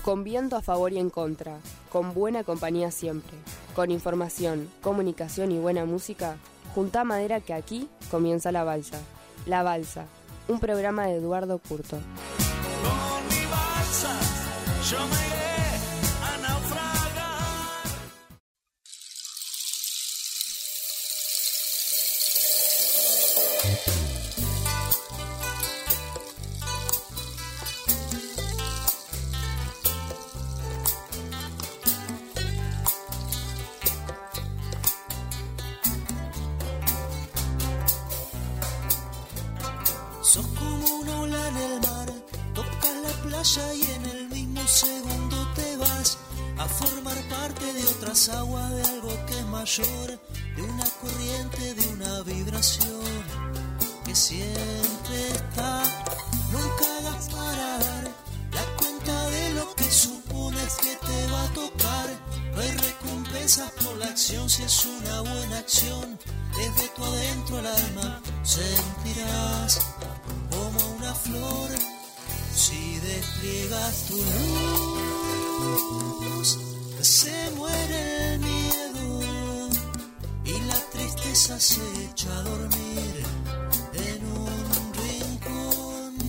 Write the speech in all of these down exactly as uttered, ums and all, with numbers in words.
Con viento a favor y en contra, con buena compañía siempre, con información, comunicación y buena música, juntá madera que aquí comienza La Balsa. La Balsa, un programa de Eduardo Curto. Con mi balsa, yo me iré a naufragar. Sos como una ola en el mar, tocas la playa y en el mismo segundo te vas a formar parte de otras aguas, de algo que es mayor, de una corriente, de una vibración que siempre está. Nunca hagas parar la cuenta de lo que supones que te va a tocar. No hay recompensas por la acción si es una buena acción. Desde tu adentro al alma sentirás como una flor si despliegas tu luz. Se muere el miedo y la tristeza se echa a dormir en un rincón.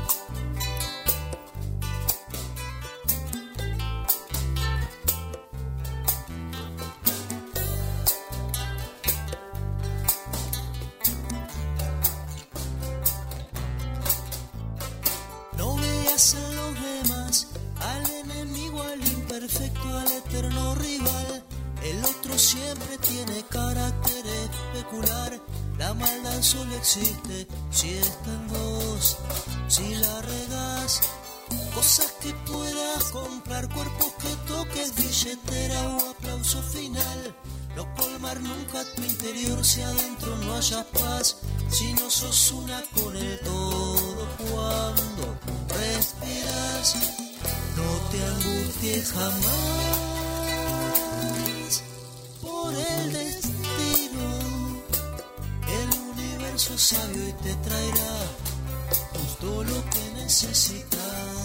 No veas en los demás al enemigo, al imperfecto, al eterno rival. El otro siempre tiene carácter especular. La maldad solo existe si está en vos. Si la regás, cosas que puedas comprar, cuerpos que toques, billetera o aplauso final. No colmar nunca tu interior si adentro no haya paz. Si no sos una con el todo cuando respiras, no te angusties jamás por el destino. El universo es sabio y te traerá justo lo que necesitas.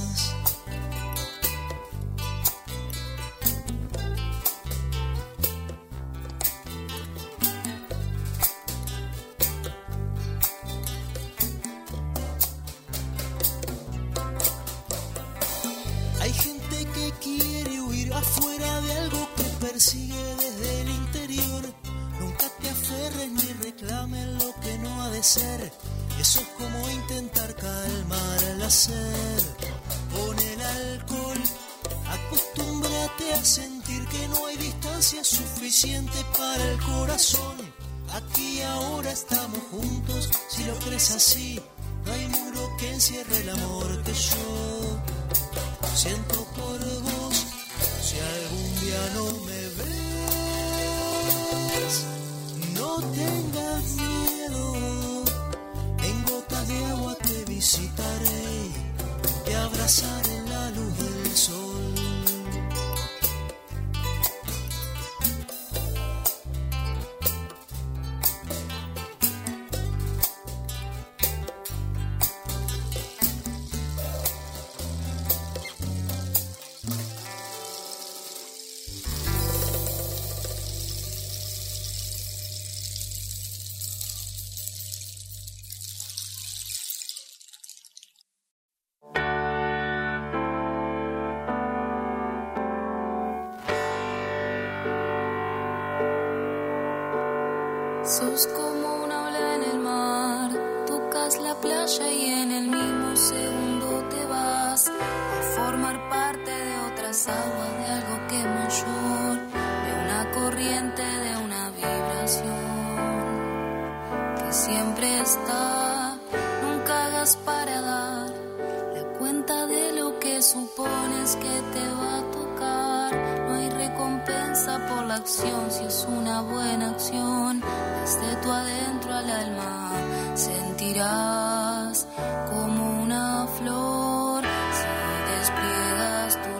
Hay gente que quiere huir afuera de algo que persigue desde el interior. Nunca te aferres ni reclames lo que no ha de ser. Eso es como intentar calmar el hacer. Con el alcohol, acostúmbrate a sentir que no hay distancia suficiente para el corazón. Aquí y ahora estamos juntos, si lo crees así. No hay muro que encierre el amor que yo siento por vos. Si algún día no me ves, no tengas miedo. En gotas de agua te visitaré, te abrazaré en la luz del sol. Sos como una ola en el mar, tocas la playa y en el mismo segundo te vas a formar parte de otras aguas, de algo que es mayor, de una corriente, de una vibración que siempre está. Nunca hagas para dar la cuenta de lo que supones que te va a tocar. No hay recompensa por la acción si es una buena acción. Desde tu adentro al alma sentirás como una flor si despliegas tu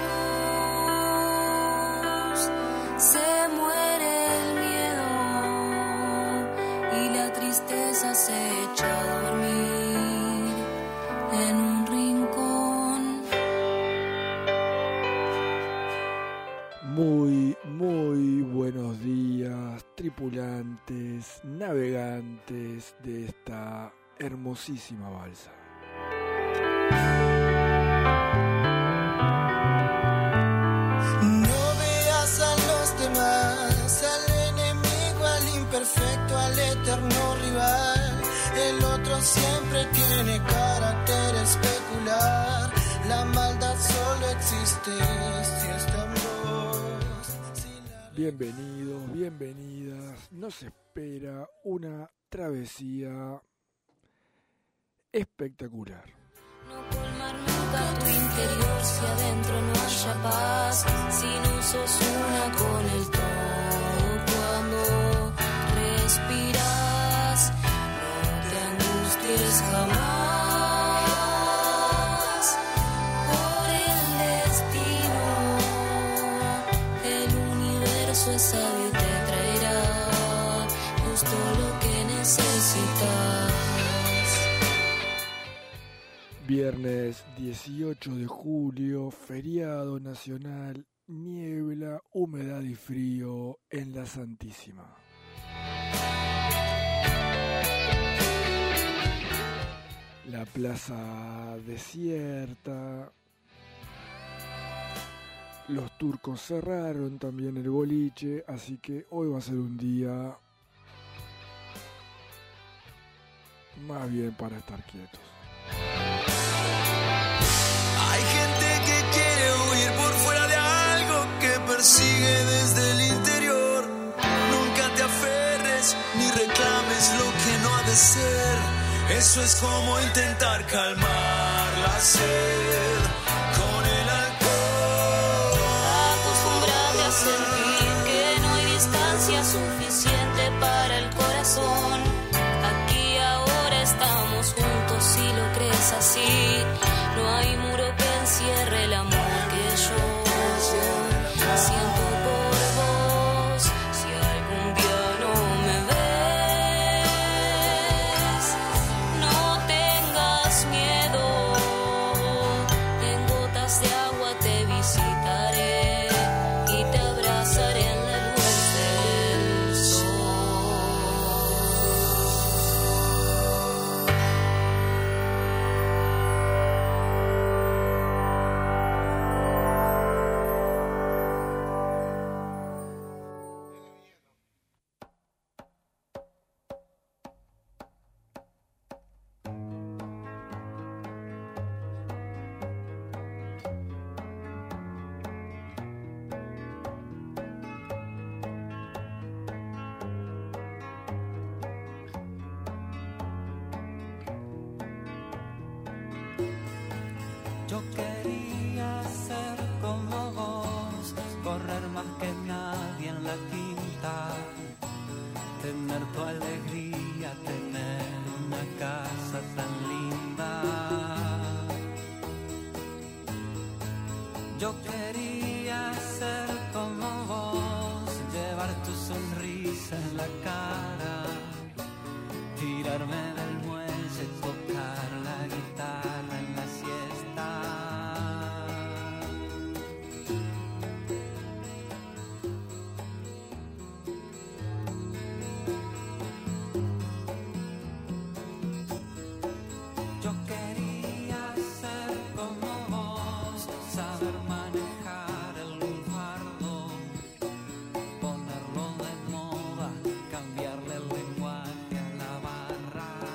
luz. Se muere el miedo y la tristeza se echa a dormir en un rincón. navegantes, navegantes de esta hermosísima balsa. No veas a los demás, al enemigo, al imperfecto, al eterno rival. El otro siempre tiene carácter especular. La maldad solo existe si está en vos. Si la... Bienvenidos, bienvenidas. Nos espera una travesía espectacular. No colmar nunca tu interior si adentro no haya paz. Si no sos una con el todo cuando respiras. No te angusties jamás. Es sabio y te traerá justo lo que necesitas. Viernes dieciocho de julio, feriado nacional, niebla, humedad y frío en la Santísima. La plaza desierta. Los turcos cerraron también el boliche, así que hoy va a ser un día más bien para estar quietos. Hay gente que quiere huir por fuera de algo que persigue desde el interior. Nunca te aferres ni reclames lo que no ha de ser. Eso es como intentar calmar la sed con el alcohol. Sentir que no hay distancia suficiente para el corazón. Aquí ahora estamos juntos, si lo crees así. No hay muro que encierre el amor que yo siento por vos. Si algún día no me ves, no tengas miedo. En gotas de agua te visitaré. Yo quería ser como vos, correr más que nadie en la quinta, tener tu alegría, tener una casa tan linda. Yo quería ser como vos, llevar tu sonrisa en la cara, tirarme del muelle, tocar la guitarra en la siesta. Yo quería ser como vos, saber manejar el lunfardo, ponerlo de moda, cambiarle el lenguaje a la barra.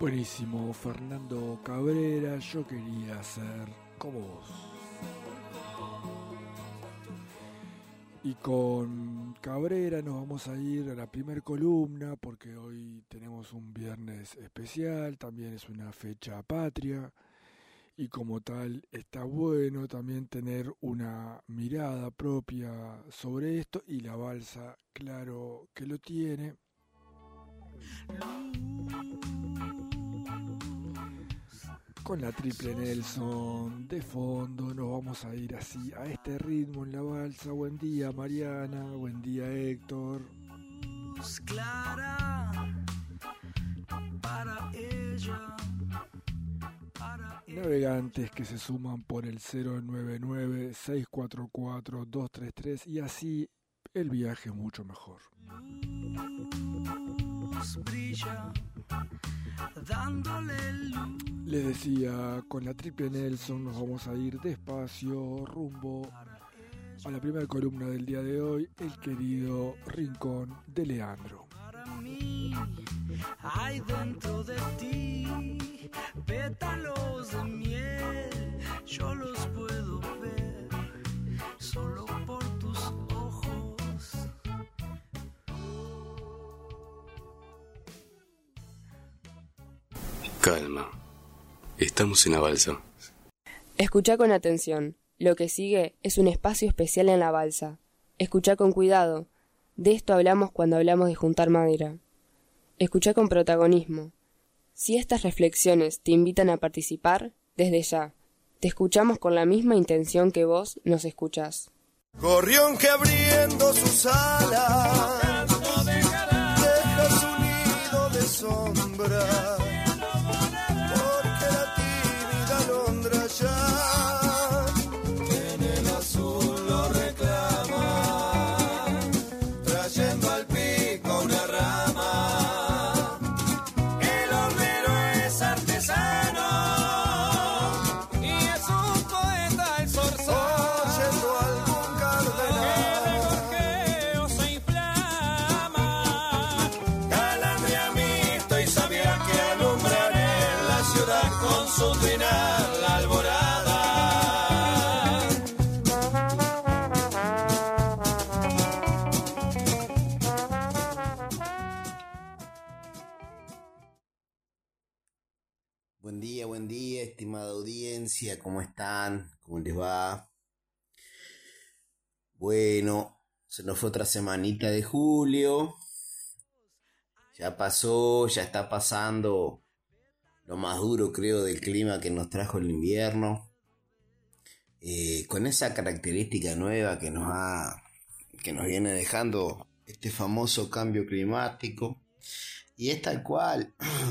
Buenísimo, Fernando Cabrera, yo quería ser como vos. Y con Cabrera nos vamos a ir a la primer columna porque hoy tenemos un viernes especial, también es una fecha patria y como tal está bueno también tener una mirada propia sobre esto y la balsa, claro que lo tiene. Con la triple Nelson de fondo nos vamos a ir así a este ritmo en la balsa. Buen día Mariana, buen día Héctor. Clara, para ella, para ella. Navegantes que se suman por el cero nueve nueve, seis cuatro cuatro, dos tres tres y así el viaje es mucho mejor. Luz brilla, dándole luz. Les decía, con la triple Nelson nos vamos a ir despacio rumbo a la primera columna del día de hoy, el querido Rincón de Leandro. Para mí hay dentro de ti pétalos de miel, yo los puedo ver solo por tus ojos. Calma. Estamos en la balsa. Escucha con atención. Lo que sigue es un espacio especial en la balsa. Escucha con cuidado. De esto hablamos cuando hablamos de juntar madera. Escucha con protagonismo. Si estas reflexiones te invitan a participar, desde ya, te escuchamos con la misma intención que vos nos escuchás. Gorrión que abriendo sus alas deja su nido de sombra. Ya en el azul lo reclama, trayendo al pico una rama. El hornero es artesano y es un poeta el zorzal. Oyendo algún cardenal que de gorjeo se inflama. Calandria mixto y sabía que alumbraré la ciudad con su trinar. Buen día, buen día, estimada audiencia, ¿cómo están? ¿Cómo les va? Bueno, se nos fue otra semanita de julio, ya pasó, ya está pasando lo más duro creo del clima que nos trajo el invierno, eh, con esa característica nueva que nos ha, que nos viene dejando este famoso cambio climático, y es tal cual.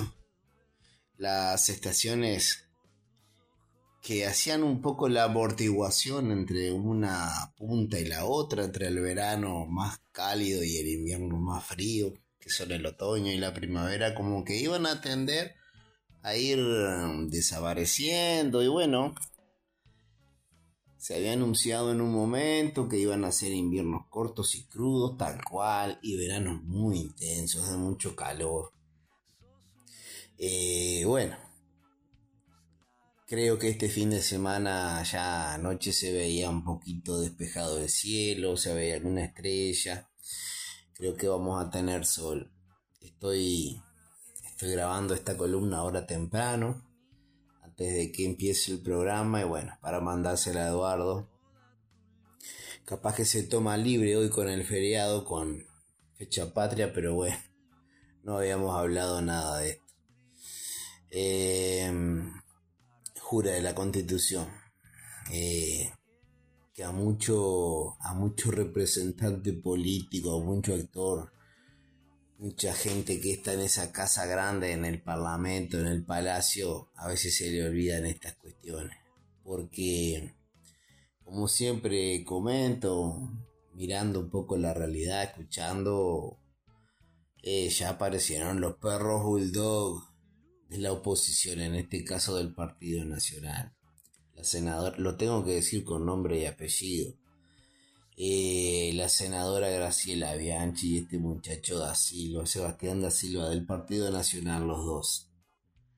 Las estaciones que hacían un poco la amortiguación entre una punta y la otra, entre el verano más cálido y el invierno más frío, que son el otoño y la primavera, como que iban a tender a ir desapareciendo. Y bueno, se había anunciado en un momento que iban a ser inviernos cortos y crudos, tal cual, y veranos muy intensos, de mucho calor. Eh, bueno, creo que este fin de semana ya anoche se veía un poquito despejado el cielo, se veía alguna estrella. Creo que vamos a tener sol. Estoy, estoy grabando esta columna ahora temprano, antes de que empiece el programa, y bueno, para mandársela a Eduardo. Capaz que se toma libre hoy con el feriado, con fecha patria, pero bueno, no habíamos hablado nada de esto. Eh, jura de la Constitución, eh, que a mucho, a mucho representante político, a mucho actor, mucha gente que está en esa casa grande, en el Parlamento, en el Palacio, a veces se le olvidan estas cuestiones, porque como siempre comento, mirando un poco la realidad, escuchando, eh, ya aparecieron los perros bulldog de la oposición, en este caso del Partido Nacional. La senadora, lo tengo que decir con nombre y apellido, eh, la senadora Graciela Bianchi y este muchacho da Silva, Sebastián da Silva, del Partido Nacional, los dos.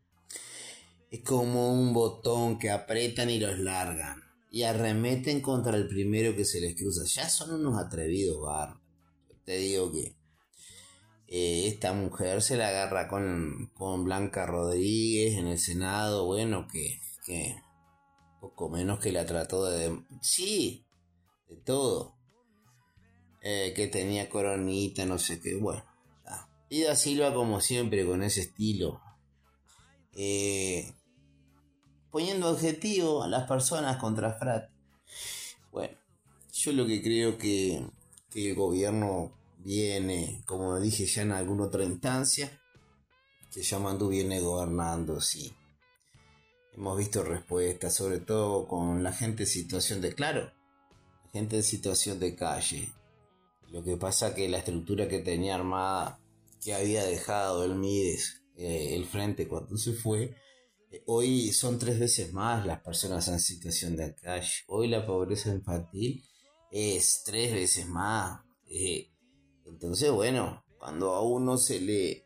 es como un botón que apretan y los largan. Y arremeten contra el primero que se les cruza. Ya son unos atrevidos, bar. Yo te digo que eh, esta mujer se la agarra con, con Blanca Rodríguez en el Senado. Bueno, que, que poco menos que la trató de... Sí, de todo. Eh, que tenía coronita, no sé qué. Bueno, ya. Y Da Silva como siempre con ese estilo. Eh... Poniendo objetivo a las personas contra Frati. Bueno, yo lo que creo que, que el gobierno viene, como dije ya en alguna otra instancia, que Yamandu viene gobernando, sí. Hemos visto respuestas, sobre todo con la gente en situación de, claro, la gente en situación de calle. Lo que pasa que la estructura que tenía armada, que había dejado el Mides, eh, el frente cuando se fue, hoy son tres veces más las personas en situación de calle. Hoy la pobreza infantil es tres veces más. Eh, entonces, bueno, cuando a uno se le...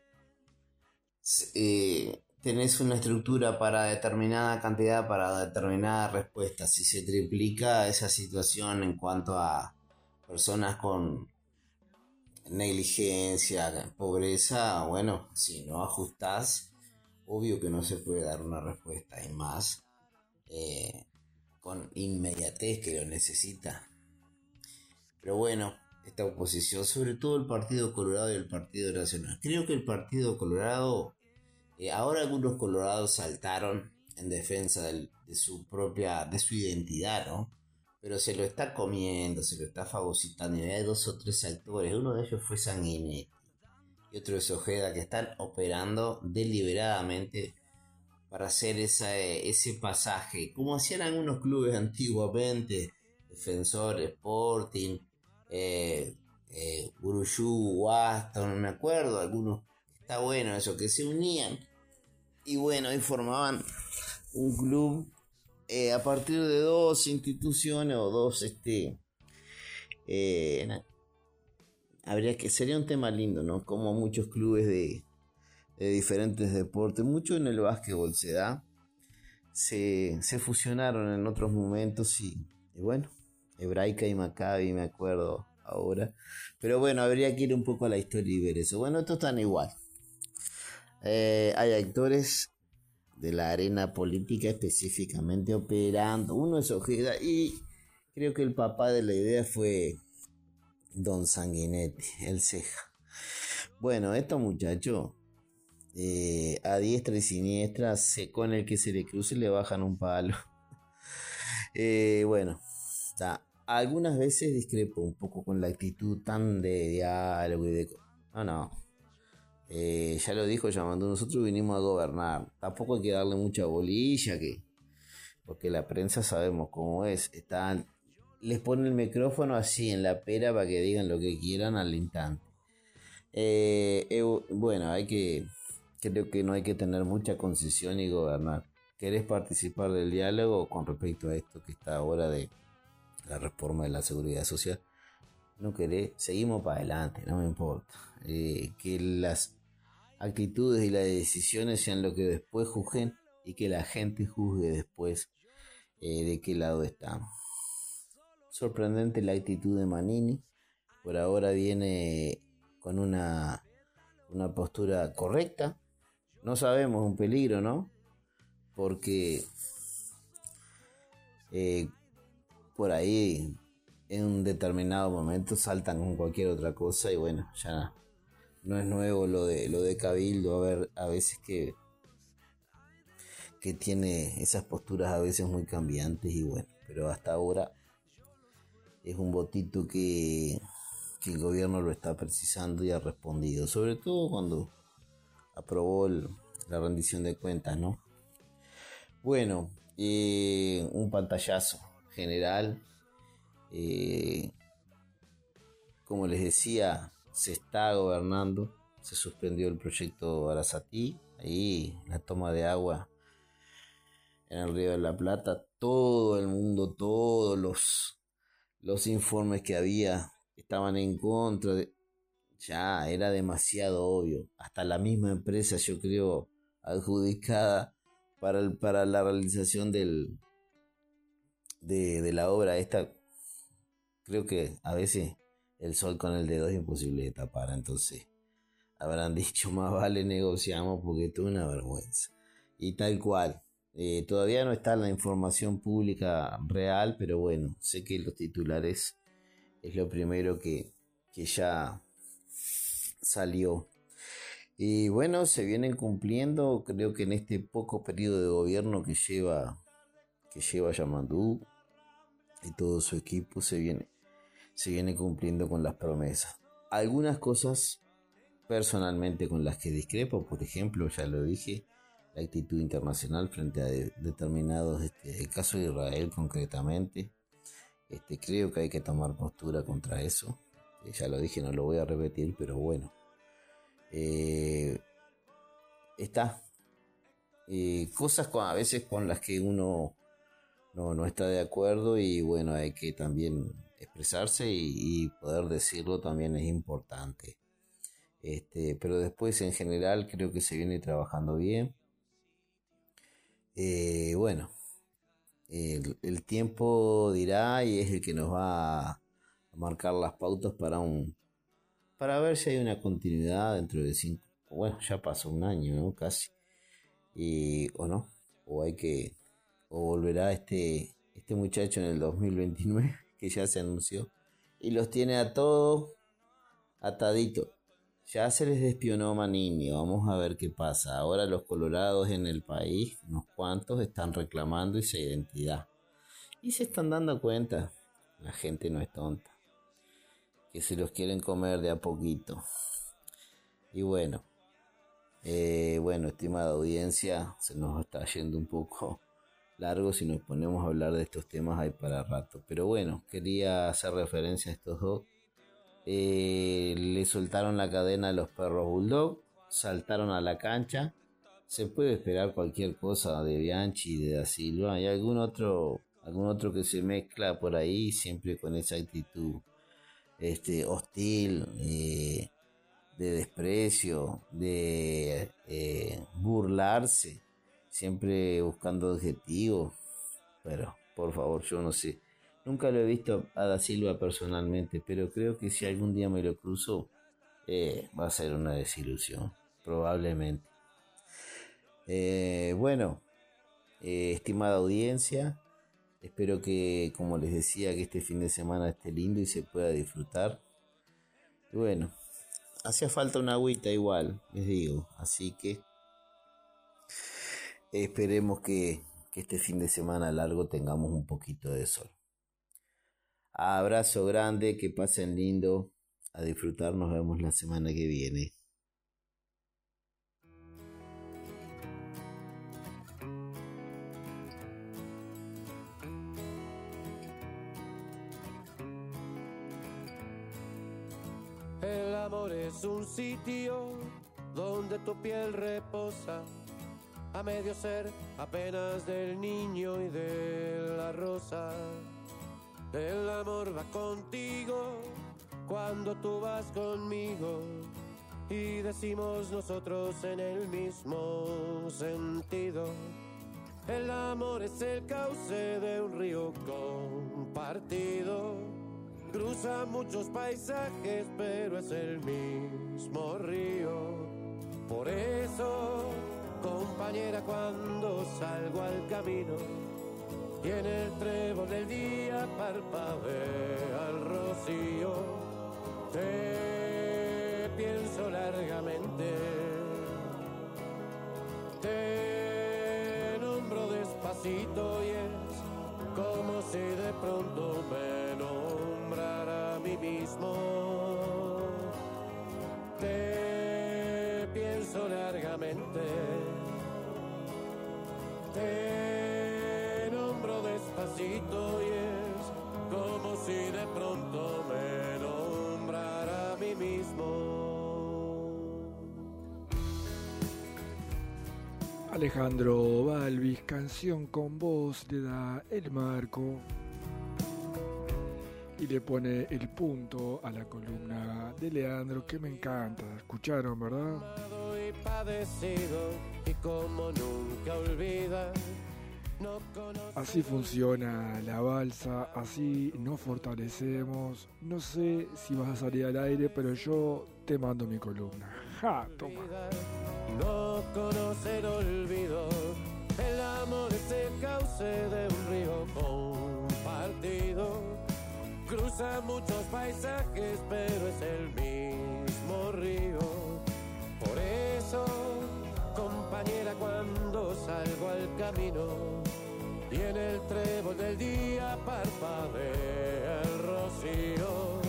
Eh, tenés una estructura para determinada cantidad, para determinada respuesta. Si se triplica esa situación en cuanto a personas con negligencia, pobreza, bueno, si no ajustás, obvio que no se puede dar una respuesta, y más eh, con inmediatez que lo necesita. Pero bueno, esta oposición, sobre todo el Partido Colorado y el Partido Nacional. Creo que el Partido Colorado, eh, ahora algunos colorados saltaron en defensa del, de su propia, de su identidad, ¿no? Pero se lo está comiendo, se lo está fagocitando. Y hay dos o tres actores, uno de ellos fue Sanguinetti y otro es Ojeda, que están operando deliberadamente para hacer esa, ese pasaje, como hacían algunos clubes antiguamente, Defensor, Sporting, eh, eh, Uruyú, Waston, no me acuerdo, algunos, está bueno eso, que se unían y bueno, y formaban un club eh, a partir de dos instituciones o dos, este, eh, habría que, sería un tema lindo, ¿no? Como muchos clubes de, de diferentes deportes, mucho en el básquetbol se da, se, se fusionaron en otros momentos y, y bueno, Hebraica y Maccabi me acuerdo ahora, pero bueno, habría que ir un poco a la historia y ver eso. Bueno, estos están igual, eh, hay actores de la arena política específicamente operando, uno es Ojeda y creo que el papá de la idea fue Don Sanguinetti, el ceja. Bueno, estos muchachos eh, a diestra y siniestra, se, con el que se le cruce le bajan un palo. eh, bueno, ta, algunas veces discrepo un poco con la actitud tan de diálogo y de... No, no. Eh, ya lo dijo Yamandu, nosotros vinimos a gobernar. Tampoco hay que darle mucha bolilla, que porque la prensa sabemos cómo es. Están... Les ponen el micrófono así en la pera para que digan lo que quieran al instante. Eh, eh, bueno, hay que, creo que no hay que tener mucha concesión y gobernar. ¿Querés participar del diálogo con respecto a esto que está ahora de la reforma de la seguridad social? No querés, seguimos para adelante, no me importa. Eh, que las actitudes y las decisiones sean lo que después juzguen y que la gente juzgue después eh, de qué lado estamos. Sorprendente la actitud de Manini. Por ahora viene con una, una postura correcta. No sabemos, un peligro, ¿no? Porque eh, por ahí en un determinado momento saltan con cualquier otra cosa y bueno, ya no es nuevo lo de lo de Cabildo, a ver, a veces que que tiene esas posturas a veces muy cambiantes y bueno, pero hasta ahora es un votito que, que el gobierno lo está precisando y ha respondido, sobre todo cuando aprobó el, la rendición de cuentas, ¿no? Bueno, eh, un pantallazo general. Eh, como les decía, se está gobernando, se suspendió el proyecto Arasatí, ahí la toma de agua en el Río de la Plata, todo el mundo, todos los, los informes que había estaban en contra de, ya era demasiado obvio, hasta la misma empresa, yo creo, adjudicada para, el, para la realización del, de, de la obra esta. Creo que a veces el sol con el dedo es imposible de tapar, entonces habrán dicho más vale negociamos porque esto es una vergüenza. Y tal cual, eh, todavía no está la información pública real, pero bueno, sé que los titulares es lo primero que, que ya salió. Y bueno, se vienen cumpliendo, creo que en este poco periodo de gobierno que lleva, que lleva Yamandú y todo su equipo, se viene, se viene cumpliendo con las promesas. Algunas cosas personalmente con las que discrepo, por ejemplo, ya lo dije, la actitud internacional frente a de, determinados, este, el caso de Israel concretamente, este, creo que hay que tomar postura contra eso. Eh, ya lo dije, no lo voy a repetir, pero bueno. Eh, está eh, cosas con, a veces con las que uno no, no está de acuerdo y bueno, hay que también expresarse y, y poder decirlo también es importante, este, pero después en general creo que se viene trabajando bien. Eh, bueno, el, el tiempo dirá y es el que nos va a marcar las pautas para un para ver si hay una continuidad dentro de cinco, bueno, ya pasó un año, ¿no? Casi, y, o no, o hay que, o volverá este, este muchacho en el dos mil veintinueve, que ya se anunció, y los tiene a todos ataditos. Ya se les despionó Manini, vamos a ver qué pasa. Ahora los colorados en el país, unos cuantos, están reclamando esa identidad. Y se están dando cuenta, la gente no es tonta, que se los quieren comer de a poquito. Y bueno, eh, bueno, estimada audiencia, se nos está yendo un poco largo si nos ponemos a hablar de estos temas hay para rato. Pero bueno, quería hacer referencia a estos dos. Eh, le soltaron la cadena a los perros bulldog, saltaron a la cancha. Se puede esperar cualquier cosa de Bianchi, de Da Silva y algún otro, algún otro que se mezcla por ahí, siempre con esa actitud Este, hostil, eh, de desprecio, de eh, burlarse, siempre buscando objetivos. Pero, por favor, yo no sé. Nunca lo he visto a Da Silva personalmente, pero creo que si algún día me lo cruzo, eh, va a ser una desilusión, probablemente. Eh, bueno, eh, estimada audiencia, espero que, como les decía, que este fin de semana esté lindo y se pueda disfrutar. Y bueno, hacía falta una agüita igual, les digo. Así que esperemos que, que este fin de semana largo tengamos un poquito de sol. Abrazo grande, que pasen lindo, a disfrutar, nos vemos la semana que viene. El amor es un sitio donde tu piel reposa, a medio ser apenas del niño y de la rosa. El amor va contigo cuando tú vas conmigo, y decimos nosotros en el mismo sentido. El amor es el cauce de un río compartido, cruza muchos paisajes, pero es el mismo río. Por eso, compañera, cuando salgo al camino y en el trébol del día parpadea el rocío, te pienso largamente, te nombro despacito y es como si de pronto me nombrara a mí mismo. Te pienso largamente, te nombro despacito y es como si de pronto me nombrara a mí mismo. Alejandro Balvis, Canción con Voz, le da el marco y le pone el punto a la columna de Leandro, que me encanta. ¿Escucharon, verdad? y padecido, y como nunca olvida. No conoce. Así funciona la balsa, así nos fortalecemos. No sé si vas a salir al aire, pero yo te mando mi columna. ¡Ja! Toma. No conoce el olvido, el amor es el cauce de un río compartido. Cruza muchos paisajes, pero es el mismo río. Por eso, compañera, cuando salgo al camino y en el trébol del día parpadea el rocío,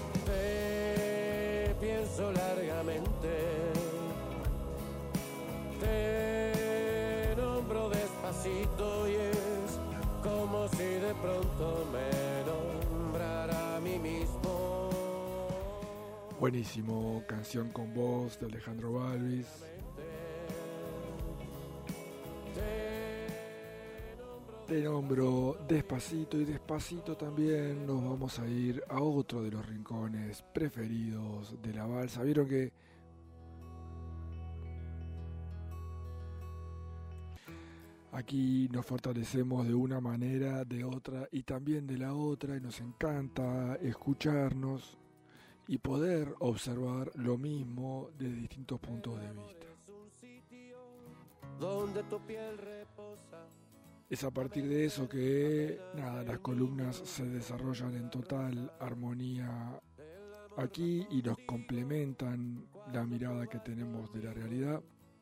te pienso largamente, te nombro despacito y es como si de pronto me nombrara a mí mismo. Buenísimo, Canción con Voz de Alejandro Balvis. Te nombro despacito, y despacito también nos vamos a ir a otro de los rincones preferidos de la balsa. Vieron que aquí nos fortalecemos de una manera, de otra y también de la otra, y nos encanta escucharnos y poder observar lo mismo desde distintos puntos de vista. Donde tu piel reposa. Es a partir de eso que nada, las columnas se desarrollan en total armonía aquí y nos complementan la mirada que tenemos de la realidad.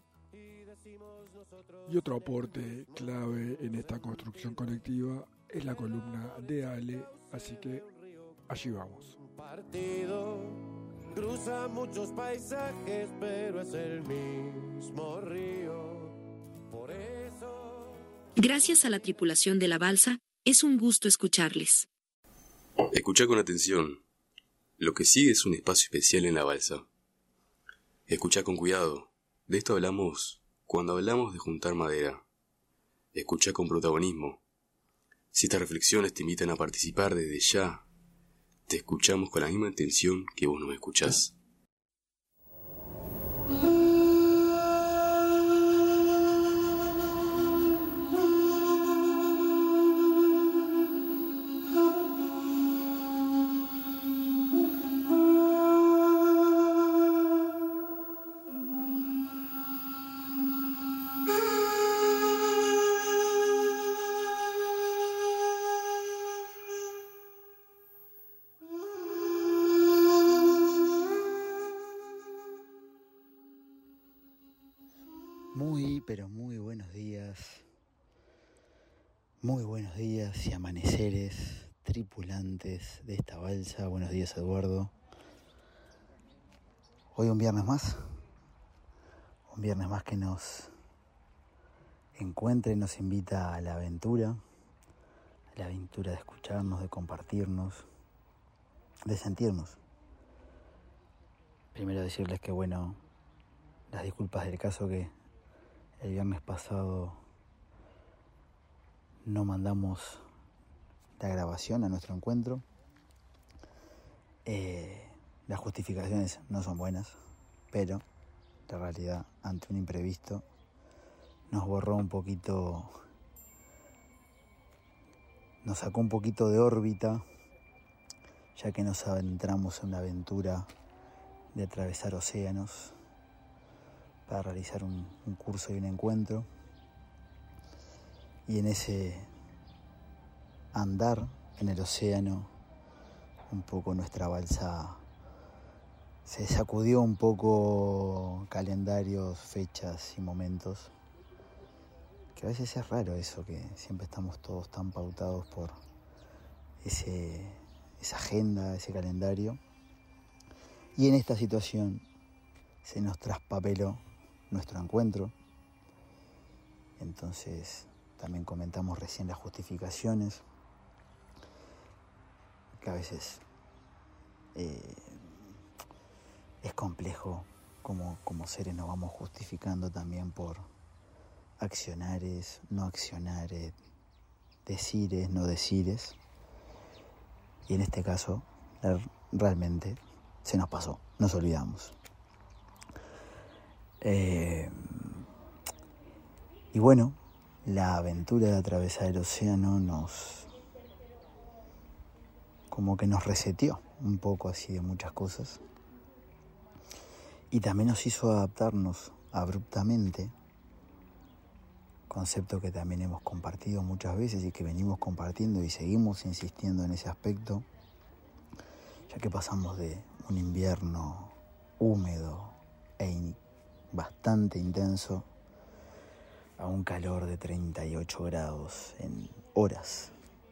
Y otro aporte clave en esta construcción colectiva es la columna de Ale, así que allí vamos. Partido cruza muchos paisajes, pero es el mismo río. Por eso. Gracias a la tripulación de la balsa, es un gusto escucharles. Escucha con atención. Lo que sigue es un espacio especial en la balsa. Escucha con cuidado. De esto hablamos cuando hablamos de juntar madera. Escucha con protagonismo. Si estas reflexiones te invitan a participar desde ya, te escuchamos con la misma intención que vos nos escuchás. Muy, pero muy buenos días, muy buenos días y amaneceres, tripulantes de esta balsa. Buenos días, Eduardo. Hoy un viernes más, un viernes más que nos encuentra y nos invita a la aventura, a la aventura de escucharnos, de compartirnos, de sentirnos. Primero decirles que bueno, las disculpas del caso que el viernes pasado no mandamos la grabación a nuestro encuentro. Eh, las justificaciones no son buenas, pero la realidad, ante un imprevisto, nos borró un poquito, nos sacó un poquito de órbita, ya que nos adentramos en una aventura de atravesar océanos para realizar un, un curso y un encuentro. Y en ese andar en el océano, un poco nuestra balsa se sacudió un poco calendarios, fechas y momentos, que a veces es raro eso, que siempre estamos todos tan pautados por ese, esa agenda, ese calendario. Y en esta situación se nos traspapeló nuestro encuentro. Entonces también comentamos recién las justificaciones, que a veces eh, es complejo como, como seres nos vamos justificando también por accionares, no accionares, decires, no decires. Y en este caso realmente se nos pasó, nos olvidamos. Eh, y bueno, la aventura de atravesar el océano nos... como que nos reseteó un poco así de muchas cosas. Y también nos hizo adaptarnos abruptamente, concepto que también hemos compartido muchas veces y que venimos compartiendo y seguimos insistiendo en ese aspecto, ya que pasamos de un invierno húmedo e in- bastante intenso a un calor de treinta y ocho grados en horas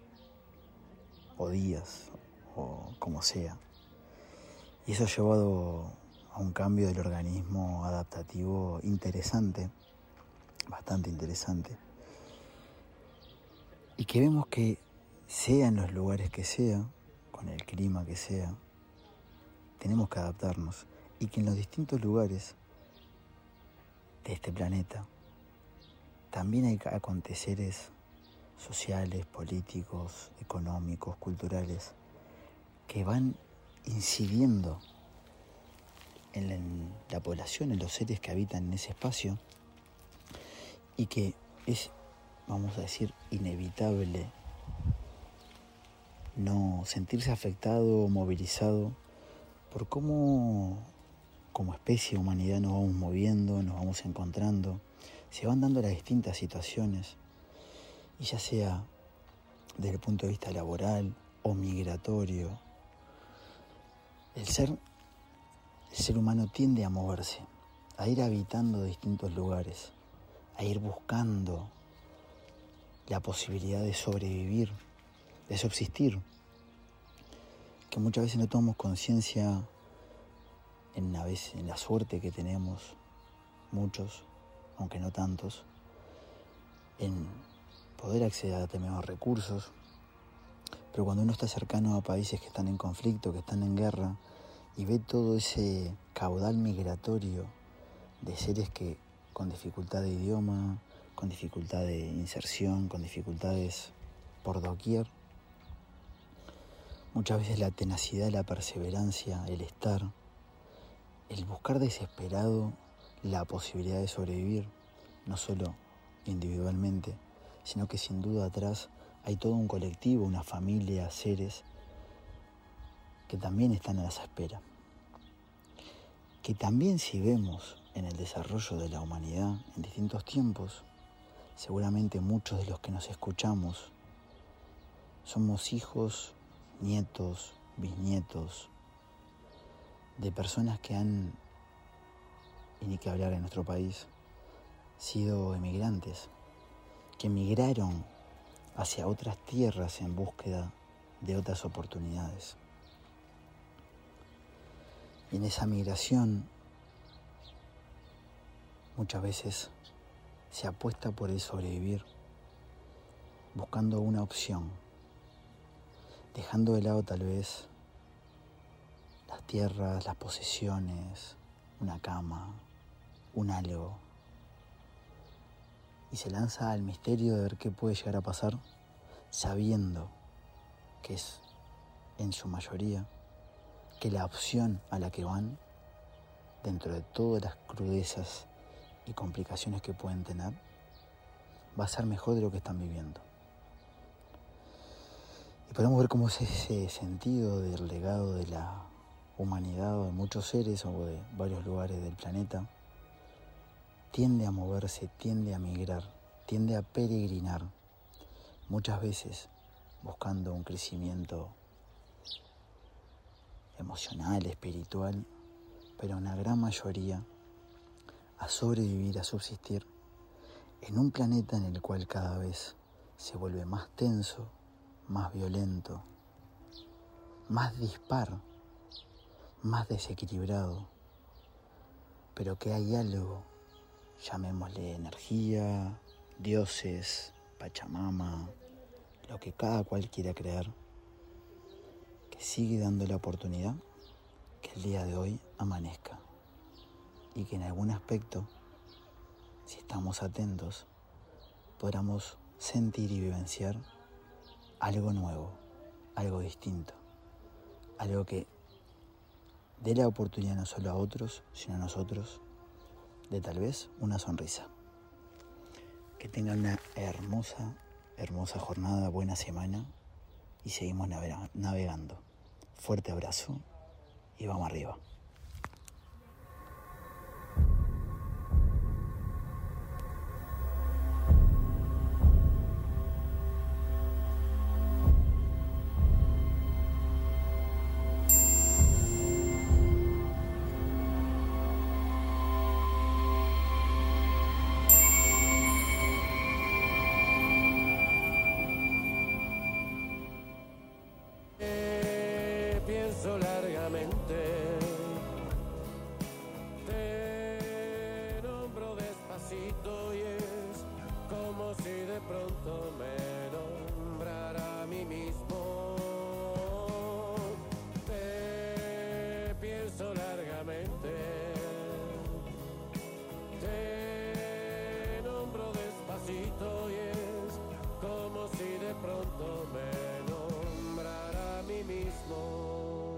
o días o como sea. Y eso ha llevado a un cambio del organismo adaptativo interesante, bastante interesante. Y que vemos que sea en los lugares que sea, con el clima que sea, tenemos que adaptarnos. Y que en los distintos lugares de este planeta también hay aconteceres sociales, políticos, económicos, culturales, que van incidiendo en la, en la población, en los seres que habitan en ese espacio, y que es, vamos a decir, inevitable no sentirse afectado o movilizado por cómo como especie, humanidad, nos vamos moviendo, nos vamos encontrando, se van dando las distintas situaciones, y ya sea desde el punto de vista laboral o migratorio, el ser, el ser humano tiende a moverse, a ir habitando distintos lugares, a ir buscando la posibilidad de sobrevivir, de subsistir, que muchas veces no tomamos conciencia en, a veces, en la suerte que tenemos, muchos, aunque no tantos, en poder acceder a determinados recursos. Pero cuando uno está cercano a países que están en conflicto, que están en guerra, y ve todo ese caudal migratorio de seres que con dificultad de idioma, con dificultad de inserción, con dificultades por doquier, muchas veces la tenacidad, la perseverancia, el estar, el buscar desesperado la posibilidad de sobrevivir, no solo individualmente, sino que sin duda atrás hay todo un colectivo, una familia, seres que también están a esa espera. Que también, si vemos en el desarrollo de la humanidad en distintos tiempos, seguramente muchos de los que nos escuchamos somos hijos, nietos, bisnietos de personas que han, y ni que hablar en nuestro país, sido emigrantes, que emigraron hacia otras tierras en búsqueda de otras oportunidades. Y en esa migración muchas veces se apuesta por el sobrevivir, buscando una opción, dejando de lado tal vez las tierras, las posesiones, una cama, un algo, y se lanza al misterio de ver qué puede llegar a pasar, sabiendo que es, en su mayoría, que la opción a la que van, dentro de todas las crudezas y complicaciones que pueden tener, va a ser mejor de lo que están viviendo. Y podemos ver cómo es ese sentido del legado de la humanidad o de muchos seres o de varios lugares del planeta tiende a moverse, tiende a migrar, tiende a peregrinar, muchas veces buscando un crecimiento emocional, espiritual, pero una gran mayoría a sobrevivir, a subsistir en un planeta en el cual cada vez se vuelve más tenso, más violento, más dispar, más desequilibrado, pero que hay algo, llamémosle energía, dioses, Pachamama, lo que cada cual quiera creer, que sigue dando la oportunidad que el día de hoy amanezca y que en algún aspecto, si estamos atentos, podamos sentir y vivenciar algo nuevo, algo distinto, algo que dé la oportunidad no solo a otros, sino a nosotros, de tal vez una sonrisa. Que tengan una hermosa, hermosa jornada, buena semana y seguimos navega- navegando. Fuerte abrazo y vamos arriba. Pienso largamente, te nombro despacito y es como si de pronto me nombrara a mí mismo. Te pienso largamente, te nombro despacito y es como si de pronto me nombrara a mí mismo.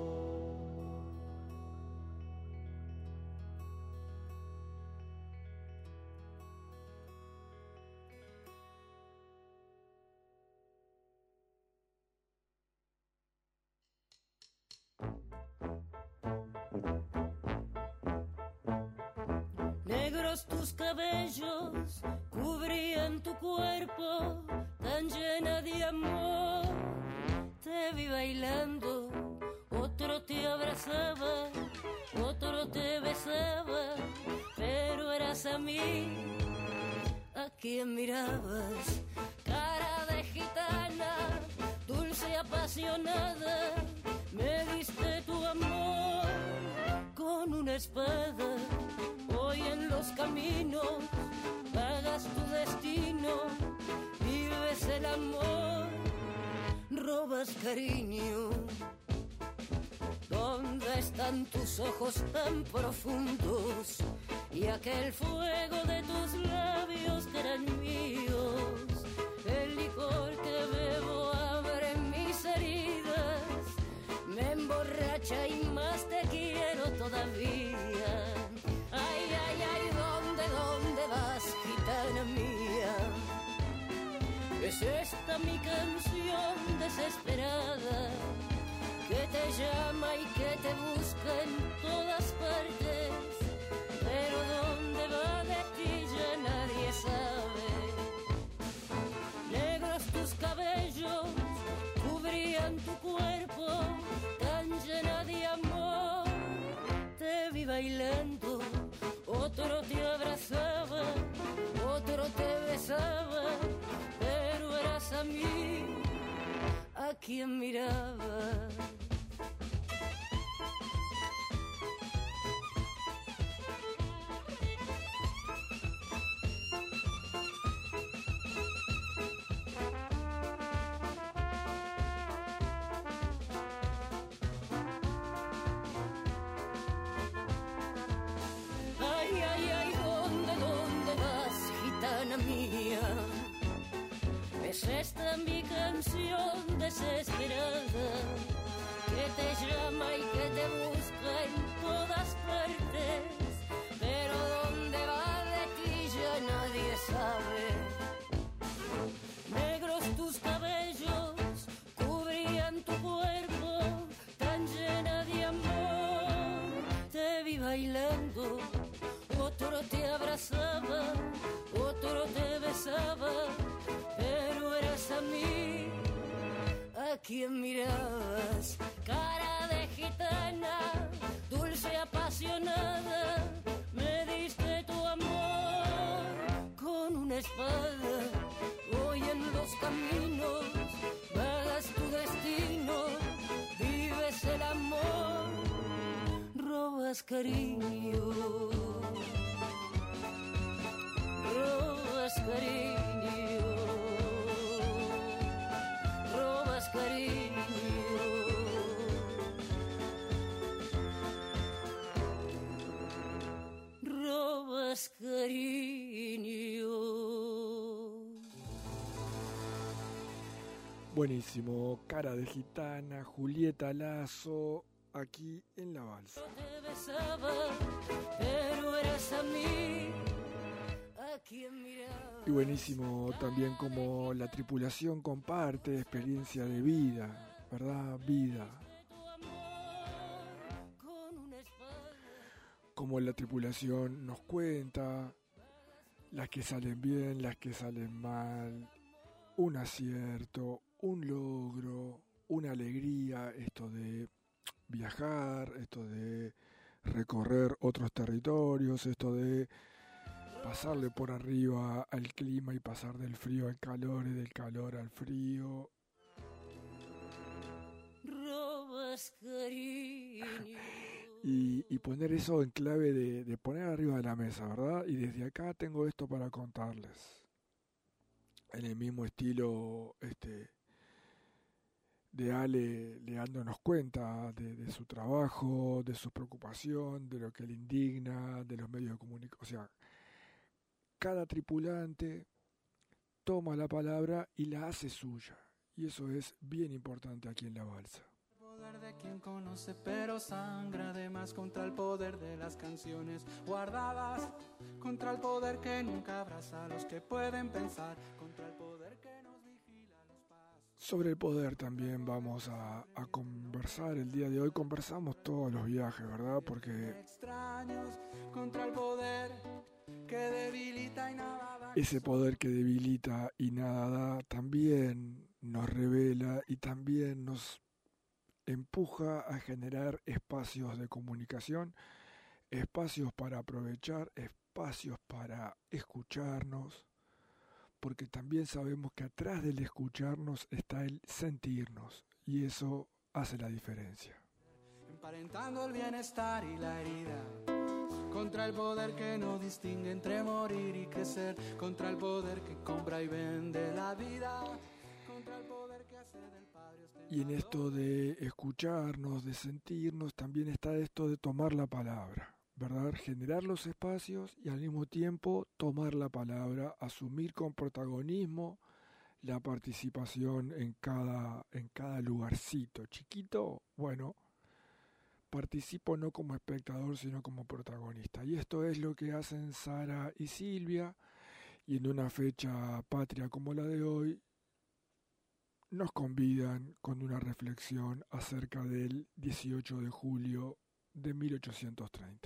Negros tus cabellos cubrían tu cuerpo tan llena de amor. Te vi bailando, otro te abrazaba, otro te besaba, pero eras a mí a quien mirabas. Cara de gitana, dulce apasionada, me diste tu amor con una espada. Hoy en los caminos pagas tu destino, vives el amor, robas cariño. ¿Dónde están tus ojos tan profundos y aquel fuego de tus labios que eran míos? El licor que bebo abre mis heridas, me emborracha y más te quiero todavía. Ay, ay, ay, ¿dónde, dónde vas, gitana mía? Es esta mi canción desesperada que te llama y que te busca en todas partes, pero dónde va de ti ya nadie sabe. Negros tus cabellos cubrían tu cuerpo tan llena de amor. Te vi bailando, otro te abrazaba, otro te besaba, pero eras a mí a quien miraba. Es esta mi canción desesperada que te llama y que te busca en todas partes, pero dónde va de ti ya nadie sabe. Negros tus cabellos cubrían tu cuerpo tan llena de amor. Te vi bailando, otro te abrazaba, otro te besaba, pero eras a mí a quien mirabas. Cara de gitana, dulce apasionada, me diste tu amor con una espada. Hoy en los caminos vagas tu destino, vives el amor, robas cariño, robas cariño, robas cariño. Robas cariño. Buenísimo, Cara de Gitana, Julieta Lazo, aquí en La Balsa. Te besaba, pero eras a mí a quien miraba. Y buenísimo también como la tripulación comparte experiencia de vida, ¿verdad? Vida. Como la tripulación nos cuenta las que salen bien, las que salen mal, un acierto, un logro, una alegría, esto de viajar, esto de recorrer otros territorios, esto de pasarle por arriba al clima y pasar del frío al calor y del calor al frío. Robas cariño. Y, y poner eso en clave de, de poner arriba de la mesa, ¿verdad? Y desde acá tengo esto para contarles. En el mismo estilo este, de Ale, Leandro nos cuenta de, de su trabajo, de su preocupación, de lo que le indigna, de los medios de comunicación. O sea, cada tripulante toma la palabra y la hace suya. Y eso es bien importante aquí en La Balsa. Poder de quien conoce pero sangra además contra el poder de las canciones guardadas, contra el poder que nunca abraza a los que pueden pensar, contra el poder que nos vigila los pasos. Sobre el poder también vamos a, a conversar el día de hoy. Conversamos todos los viajes, ¿verdad? Porque extraños, contra el poder que debilita y nada da. Ese poder que debilita y nada da también nos revela y también nos empuja a generar espacios de comunicación, espacios para aprovechar, espacios para escucharnos, porque también sabemos que atrás del escucharnos está el sentirnos, y eso hace la diferencia. Emparentando el bienestar y la herida, contra el poder que no distingue entre morir y crecer, contra el poder que compra y vende la vida, contra el poder que hace del padre ostentador. Y en esto de escucharnos, de sentirnos, también está esto de tomar la palabra, ¿verdad? Generar los espacios y al mismo tiempo tomar la palabra, asumir con protagonismo la participación en cada, en cada lugarcito. Chiquito, bueno, participo no como espectador, sino como protagonista. Y esto es lo que hacen Sara y Silvia, y en una fecha patria como la de hoy, nos convidan con una reflexión acerca del dieciocho de julio de mil ochocientos treinta.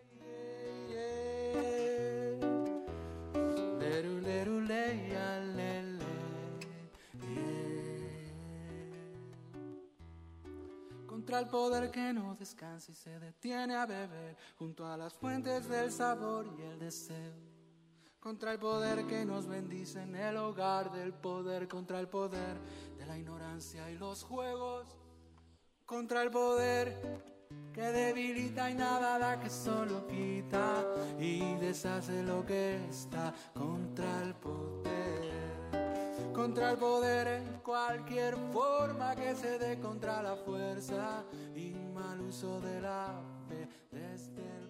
Contra el poder que no descansa y se detiene a beber junto a las fuentes del sabor y el deseo. Contra el poder que nos bendice en el hogar del poder, contra el poder de la ignorancia y los juegos, contra el poder que debilita y nada da, que solo quita y deshace lo que está, contra el poder, contra el poder en cualquier forma que se dé, contra la fuerza y mal uso de la fe desde el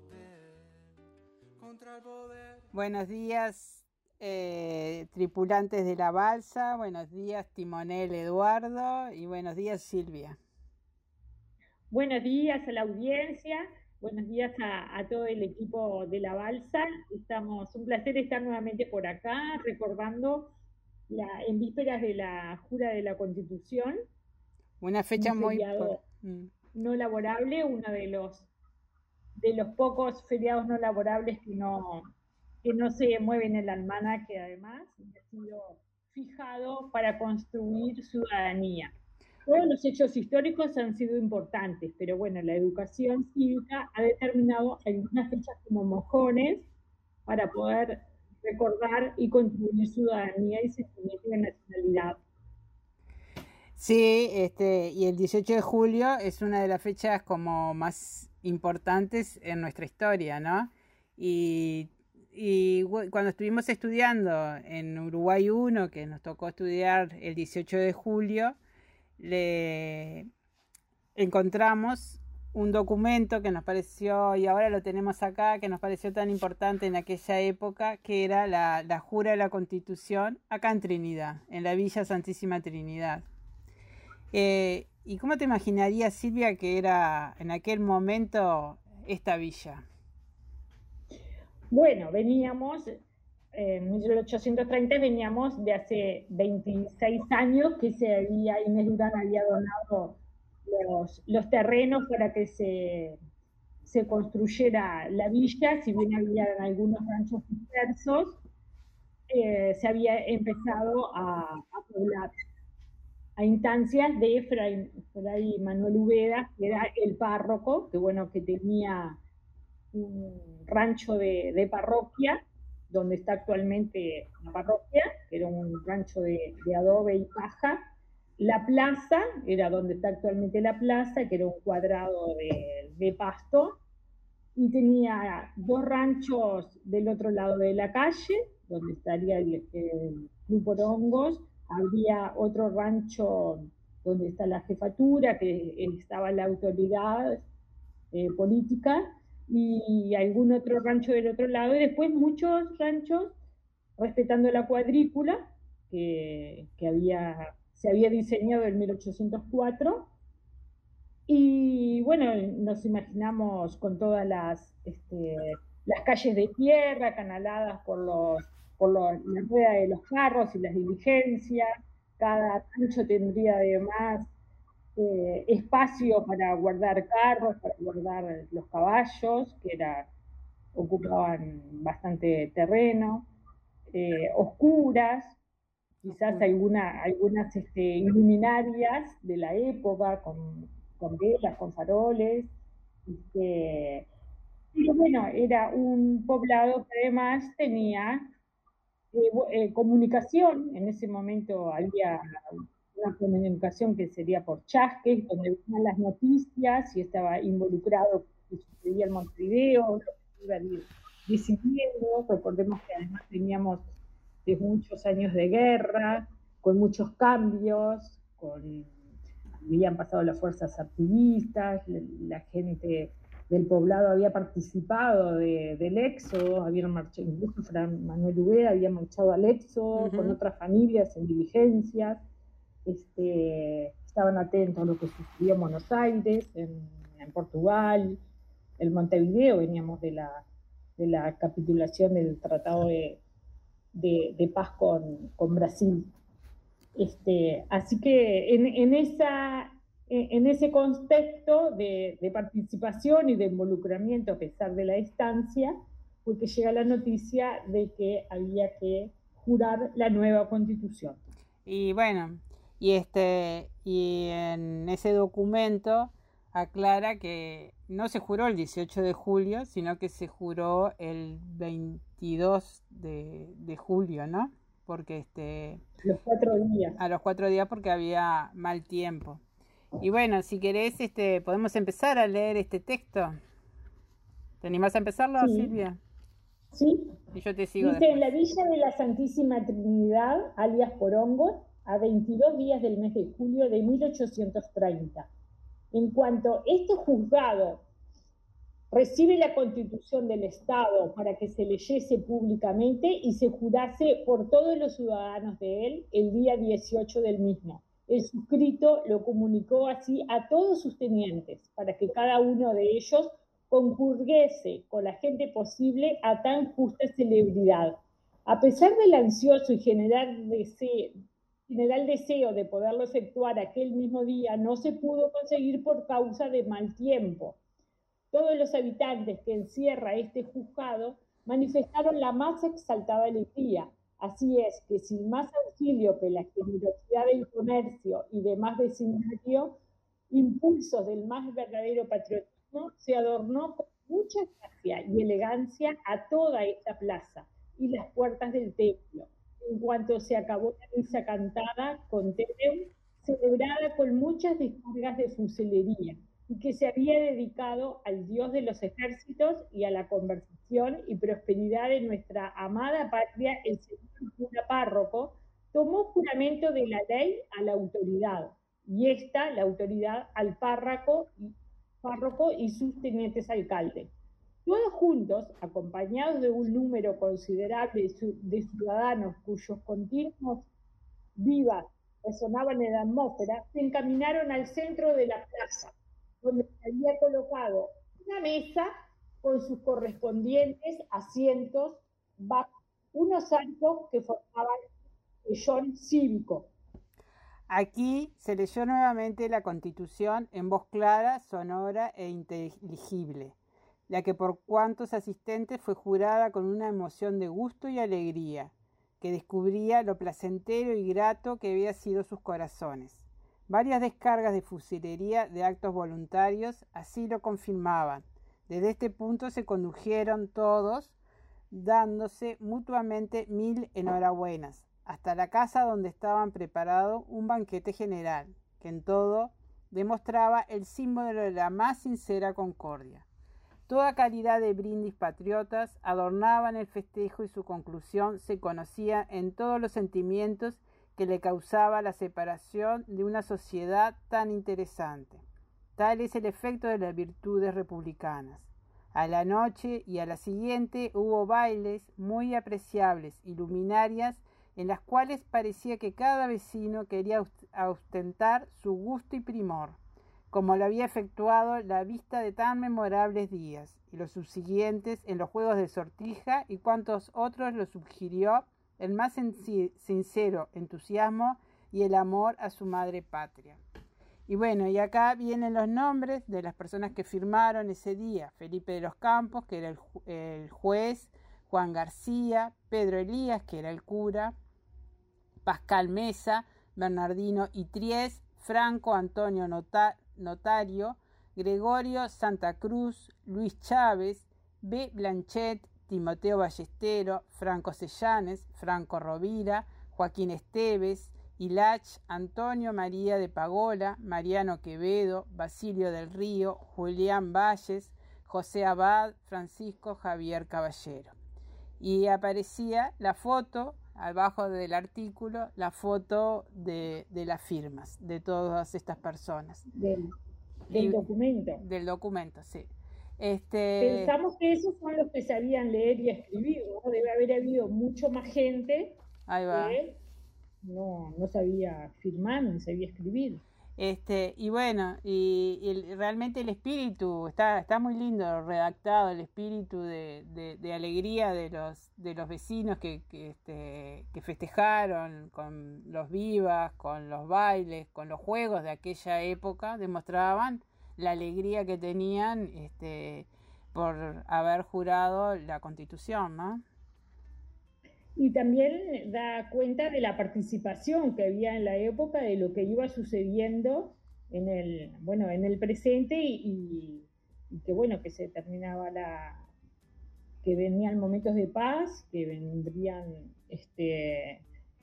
Buenos días, eh, tripulantes de La Balsa, buenos días, Timonel Eduardo, y buenos días, Silvia. Buenos días a la audiencia, buenos días a, a todo el equipo de La Balsa. Estamos, un placer estar nuevamente por acá, recordando la, en vísperas de la Jura de la Constitución. Una fecha un muy... feriado Mm. no laborable, uno de los de los pocos feriados no laborables que no, que no se mueven en el almanaque, además, ha sido fijado para construir ciudadanía. Todos los hechos históricos han sido importantes, pero bueno, la educación cívica ha determinado algunas fechas como mojones para poder recordar y construir ciudadanía y sentimiento de nacionalidad. Sí, este, y el dieciocho de julio es una de las fechas como más importantes en nuestra historia, ¿no? Y, y cuando estuvimos estudiando en Uruguay uno, que nos tocó estudiar el dieciocho de julio, le encontramos un documento que nos pareció, y ahora lo tenemos acá, que nos pareció tan importante en aquella época, que era la, la Jura de la Constitución, acá en Trinidad, en la Villa Santísima Trinidad. Eh, ¿Y cómo te imaginarías, Silvia, que era en aquel momento esta villa? Bueno, veníamos, en mil ochocientos treinta veníamos de hace veintiséis años que se había, Inés Durán había donado los, los terrenos para que se, se construyera la villa, si bien había algunos ranchos dispersos, eh, se había empezado a, a poblar a instancias de Fray, Fray Manuel Ubeda, que era el párroco, que bueno, que tenía un rancho de, de parroquia, donde está actualmente la parroquia, que era un rancho de, de adobe y paja. La plaza, era donde está actualmente la plaza, que era un cuadrado de, de pasto, y tenía dos ranchos del otro lado de la calle, donde estaría el, el Club Porongos. Había otro rancho donde está la jefatura, que estaba la autoridad eh, política, y algún otro rancho del otro lado, y después muchos ranchos respetando la cuadrícula que, que había, se había diseñado en mil ochocientos cuatro. Y bueno, nos imaginamos con todas las, este, las calles de tierra canaladas por, los, por los, la rueda de los carros y las diligencias. Cada rancho tendría además eh, espacio para guardar carros, para guardar los caballos, que era, ocupaban bastante terreno, eh, oscuras, quizás alguna, algunas este, luminarias de la época, con, con velas, con faroles. Este, pero bueno, era un poblado que además tenía eh, eh, comunicación. En ese momento había una comunicación que sería por chasques, donde venían las noticias y estaba involucrado lo que sucedía en Montevideo, lo que iba decidiendo. Recordemos que además teníamos de muchos años de guerra, con muchos cambios, con, habían pasado las fuerzas activistas, la, la gente del poblado había participado de, del éxodo, habían marchado, incluso Fray Manuel Ubeda había marchado al éxodo, uh-huh, con otras familias en diligencias, este, estaban atentos a lo que sucedía en Buenos Aires, en, en Portugal, en Montevideo. Veníamos de la, de la capitulación del Tratado de De, de paz con, con Brasil. Este, así que en, en, esa, en ese contexto de, de participación y de involucramiento a pesar de la distancia, fue que llega la noticia de que había que jurar la nueva Constitución. Y bueno, y, este, y en ese documento aclara que no se juró el dieciocho de julio, sino que se juró el veintidós de, de julio, ¿no? Porque este... Los cuatro días. A los cuatro días porque había mal tiempo. Y bueno, si querés, este, podemos empezar a leer este texto. ¿Te animás a empezarlo, sí. Silvia? Sí. Y yo te sigo Dice, después. en la Villa de la Santísima Trinidad, alias Porongos, a veintidós días del mes de julio de mil ochocientos treinta. En cuanto este juzgado recibe la Constitución del Estado para que se leyese públicamente y se jurase por todos los ciudadanos de él el día dieciocho del mismo. El suscrito lo comunicó así a todos sus tenientes, para que cada uno de ellos concurriese con la gente posible a tan justa celebridad. A pesar del ansioso y general deseo, general deseo de poderlo efectuar aquel mismo día, no se pudo conseguir por causa de mal tiempo. Todos los habitantes que encierra este juzgado manifestaron la más exaltada alegría. Así es que sin más auxilio que la generosidad del comercio y demás vecindario, impulsos del más verdadero patriotismo, se adornó con mucha gracia y elegancia a toda esta plaza y las puertas del templo. En cuanto se acabó la misa cantada con Te Deum, celebrada con muchas descargas de fusilería, y que se había dedicado al Dios de los ejércitos y a la conversación y prosperidad de nuestra amada patria, el señor cura párroco tomó juramento de la ley a la autoridad, y esta, la autoridad, al párroco y, párroco y sus tenientes alcaldes. Todos juntos, acompañados de un número considerable de ciudadanos cuyos continuos vivas resonaban en la atmósfera, se encaminaron al centro de la plaza, donde se había colocado una mesa con sus correspondientes asientos bajo unos arcos que formaban el pabellón cívico. Aquí se leyó nuevamente la Constitución en voz clara, sonora e inteligible, la que por cuantos asistentes fue jurada con una emoción de gusto y alegría, que descubría lo placentero y grato que había sido sus corazones. Varias descargas de fusilería de actos voluntarios así lo confirmaban. Desde este punto se condujeron todos, dándose mutuamente mil enhorabuenas, hasta la casa donde estaban preparado un banquete general, que en todo demostraba el símbolo de la más sincera concordia. Toda calidad de brindis patriotas adornaban el festejo y su conclusión se conocía en todos los sentimientos que le causaba la separación de una sociedad tan interesante. Tal es el efecto de las virtudes republicanas. A la noche y a la siguiente hubo bailes muy apreciables y luminarias en las cuales parecía que cada vecino quería ostentar su gusto y primor, como lo había efectuado la vista de tan memorables días, y los subsiguientes en los juegos de sortija y cuantos otros lo sugirió el más sincero entusiasmo y el amor a su madre patria. Y bueno, y acá vienen los nombres de las personas que firmaron ese día: Felipe de los Campos, que era el, ju- el juez, Juan García, Pedro Elías, que era el cura, Pascal Mesa, Bernardino Itries, Franco Antonio Nota- Notario, Gregorio Santa Cruz, Luis Chávez, B. Blanchet, Timoteo Ballestero, Franco Sellanes, Franco Rovira, Joaquín Esteves, Ilach, Antonio María de Pagola, Mariano Quevedo, Basilio del Río, Julián Valles, José Abad, Francisco Javier Caballero. Y aparecía la foto, abajo del artículo, la foto de, de las firmas de todas estas personas. Del, del Y, documento. Del documento, sí. Este... Pensamos que esos son los que sabían leer y escribir, ¿no? Debe haber habido mucho más gente Ahí va. que no, no sabía firmar ni sabía escribir. Este, y bueno, y, y el, realmente el espíritu, está, está muy lindo redactado, el espíritu de, de, de alegría de los, de los vecinos que, que, este, que festejaron con los vivas, con los bailes, con los juegos de aquella época, demostraban la alegría que tenían este, por haber jurado la Constitución, ¿no? Y también da cuenta de la participación que había en la época, de lo que iba sucediendo en el, bueno, en el presente y, y que bueno, que se terminaba la, que venían momentos de paz, que vendrían este,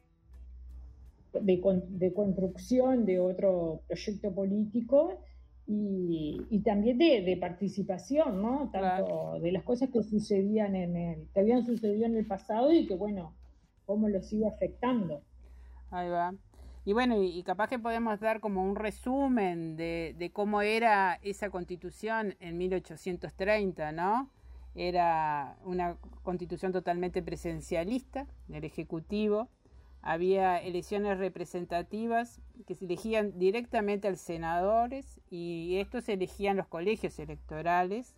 de, de construcción de otro proyecto político y, y también de, de participación, ¿no? Tanto claro. De las cosas que sucedían en el, que habían sucedido en el pasado y que bueno, cómo los iba afectando. Ahí va. Y bueno, y, y capaz que podemos dar como un resumen de, de cómo era esa Constitución en mil ochocientos treinta, ¿no? Era una Constitución totalmente presencialista del Ejecutivo. Había elecciones representativas que se elegían directamente a los senadores y estos elegían los colegios electorales.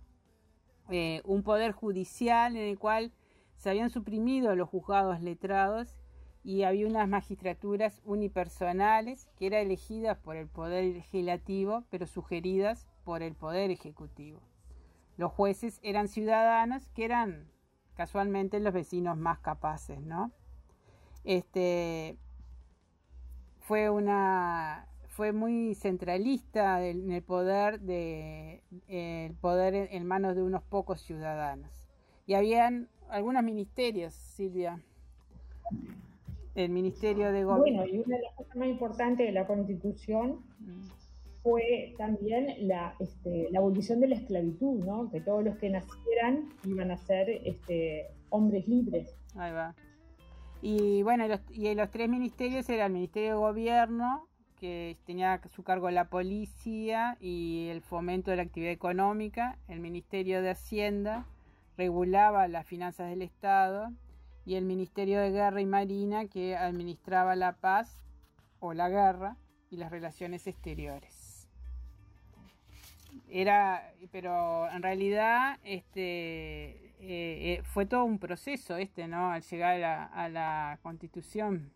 Eh, un poder judicial en el cual se habían suprimido los juzgados letrados y había unas magistraturas unipersonales que eran elegidas por el Poder Legislativo pero sugeridas por el Poder Ejecutivo. Los jueces eran ciudadanos que eran casualmente los vecinos más capaces, ¿no? Este, fue una fue muy centralista en el poder de el poder en, en manos de unos pocos ciudadanos. Y habían algunos ministerios, Silvia. El Ministerio de Gobierno. Bueno, y una de las cosas más importantes de la Constitución mm. fue también la, este, la abolición de la esclavitud, ¿no? Que todos los que nacieran iban a ser este, hombres libres. Ahí va. Y bueno, los, y los tres ministerios eran el Ministerio de Gobierno, que tenía a su cargo la policía y el fomento de la actividad económica, el Ministerio de Hacienda regulaba las finanzas del Estado y el Ministerio de Guerra y Marina, que administraba la paz o la guerra y las relaciones exteriores. Era, pero en realidad este, eh, eh, fue todo un proceso este, ¿no? Al llegar a la, a la Constitución.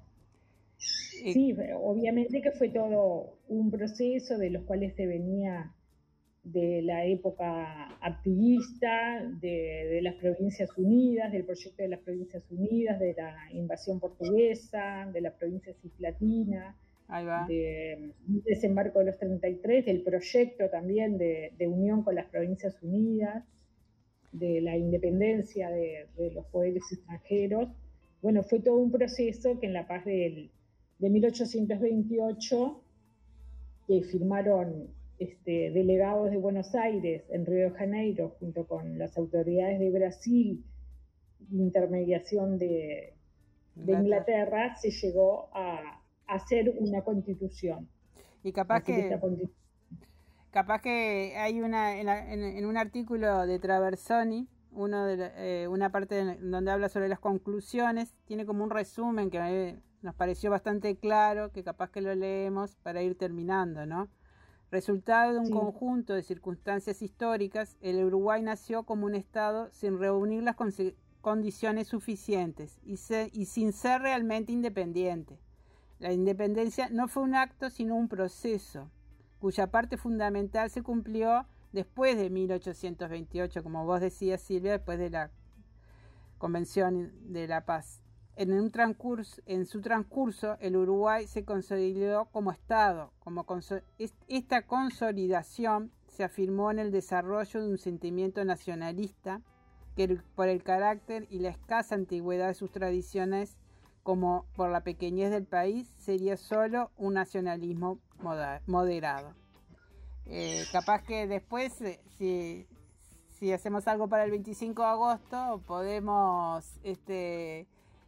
Sí, obviamente que fue todo un proceso de los cuales se venía de la época activista, de, de las Provincias Unidas, del proyecto de las Provincias Unidas, de la invasión portuguesa, de la provincia cisplatina, del desembarco de los treinta y tres, del proyecto también de, de unión con las Provincias Unidas, de la independencia de, de los poderes extranjeros. Bueno, fue todo un proceso que en la paz del, de mil ochocientos veintiocho, que firmaron Este, delegados de Buenos Aires en Río de Janeiro junto con las autoridades de Brasil, intermediación de, de Inglaterra, se llegó a, a hacer una constitución. Y capaz que, que capaz que hay una en, la, en, en un artículo de Traversoni, uno de la, eh, una parte de, donde habla sobre las conclusiones, tiene como un resumen que eh, nos pareció bastante claro, que capaz que lo leemos para ir terminando, ¿no? Resultado de un sí. conjunto de circunstancias históricas, el Uruguay nació como un Estado sin reunir las con- condiciones suficientes y, se- y sin ser realmente independiente. La independencia no fue un acto, sino un proceso, cuya parte fundamental se cumplió después de mil ochocientos veintiocho, como vos decías, Silvia, después de la Convención de la Paz. En, un transcurso, en su transcurso, el Uruguay se consolidó como Estado. Como conso- esta consolidación se afirmó en el desarrollo de un sentimiento nacionalista que, el, por el carácter y la escasa antigüedad de sus tradiciones, como por la pequeñez del país, sería solo un nacionalismo moda- moderado. Eh, capaz que después, si, si hacemos algo para el veinticinco de agosto, podemos... este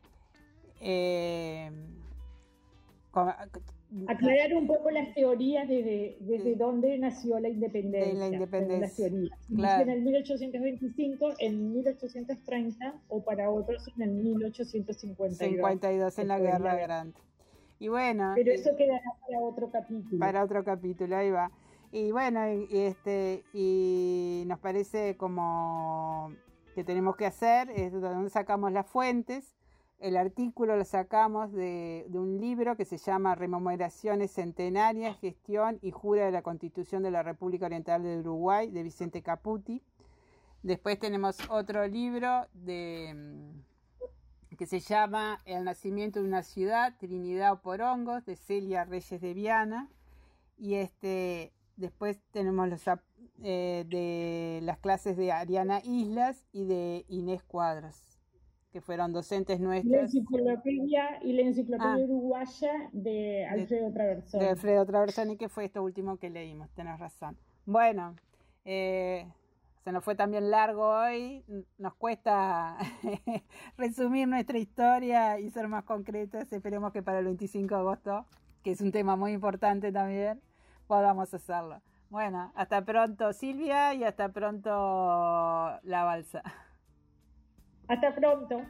Eh, aclarar un poco las teorías desde, desde dónde nació la independencia. De la independencia. Las teorías. Claro. En el mil ochocientos veinticinco, en mil ochocientos treinta o para otros en el mil ochocientos cincuenta y dos. cincuenta y dos en la Guerra Grande. Y bueno. Pero eso quedará para otro capítulo. Para otro capítulo, ahí va. Y bueno, y, este, y nos parece como que tenemos que hacer, es de donde sacamos las fuentes. El artículo lo sacamos de, de un libro que se llama Rememoraciones Centenarias, Gestión y Jura de la Constitución de la República Oriental del Uruguay, de Vicente Caputi. Después tenemos otro libro de, que se llama El nacimiento de una ciudad, Trinidad o Porongos, de Celia Reyes de Viana. Y este, después tenemos los eh, de las clases de Ariana Islas y de Inés Cuadros, que fueron docentes nuestras. La enciclopedia y la enciclopedia ah, uruguaya de Alfredo Traversoni. De Alfredo Traversoni, que fue esto último que leímos, tenés razón. Bueno, eh, se nos fue también largo hoy, nos cuesta resumir nuestra historia y ser más concretas. Esperemos que para el veinticinco de agosto, que es un tema muy importante también, podamos hacerlo. Bueno, hasta pronto Silvia y hasta pronto La Balsa. Hasta pronto.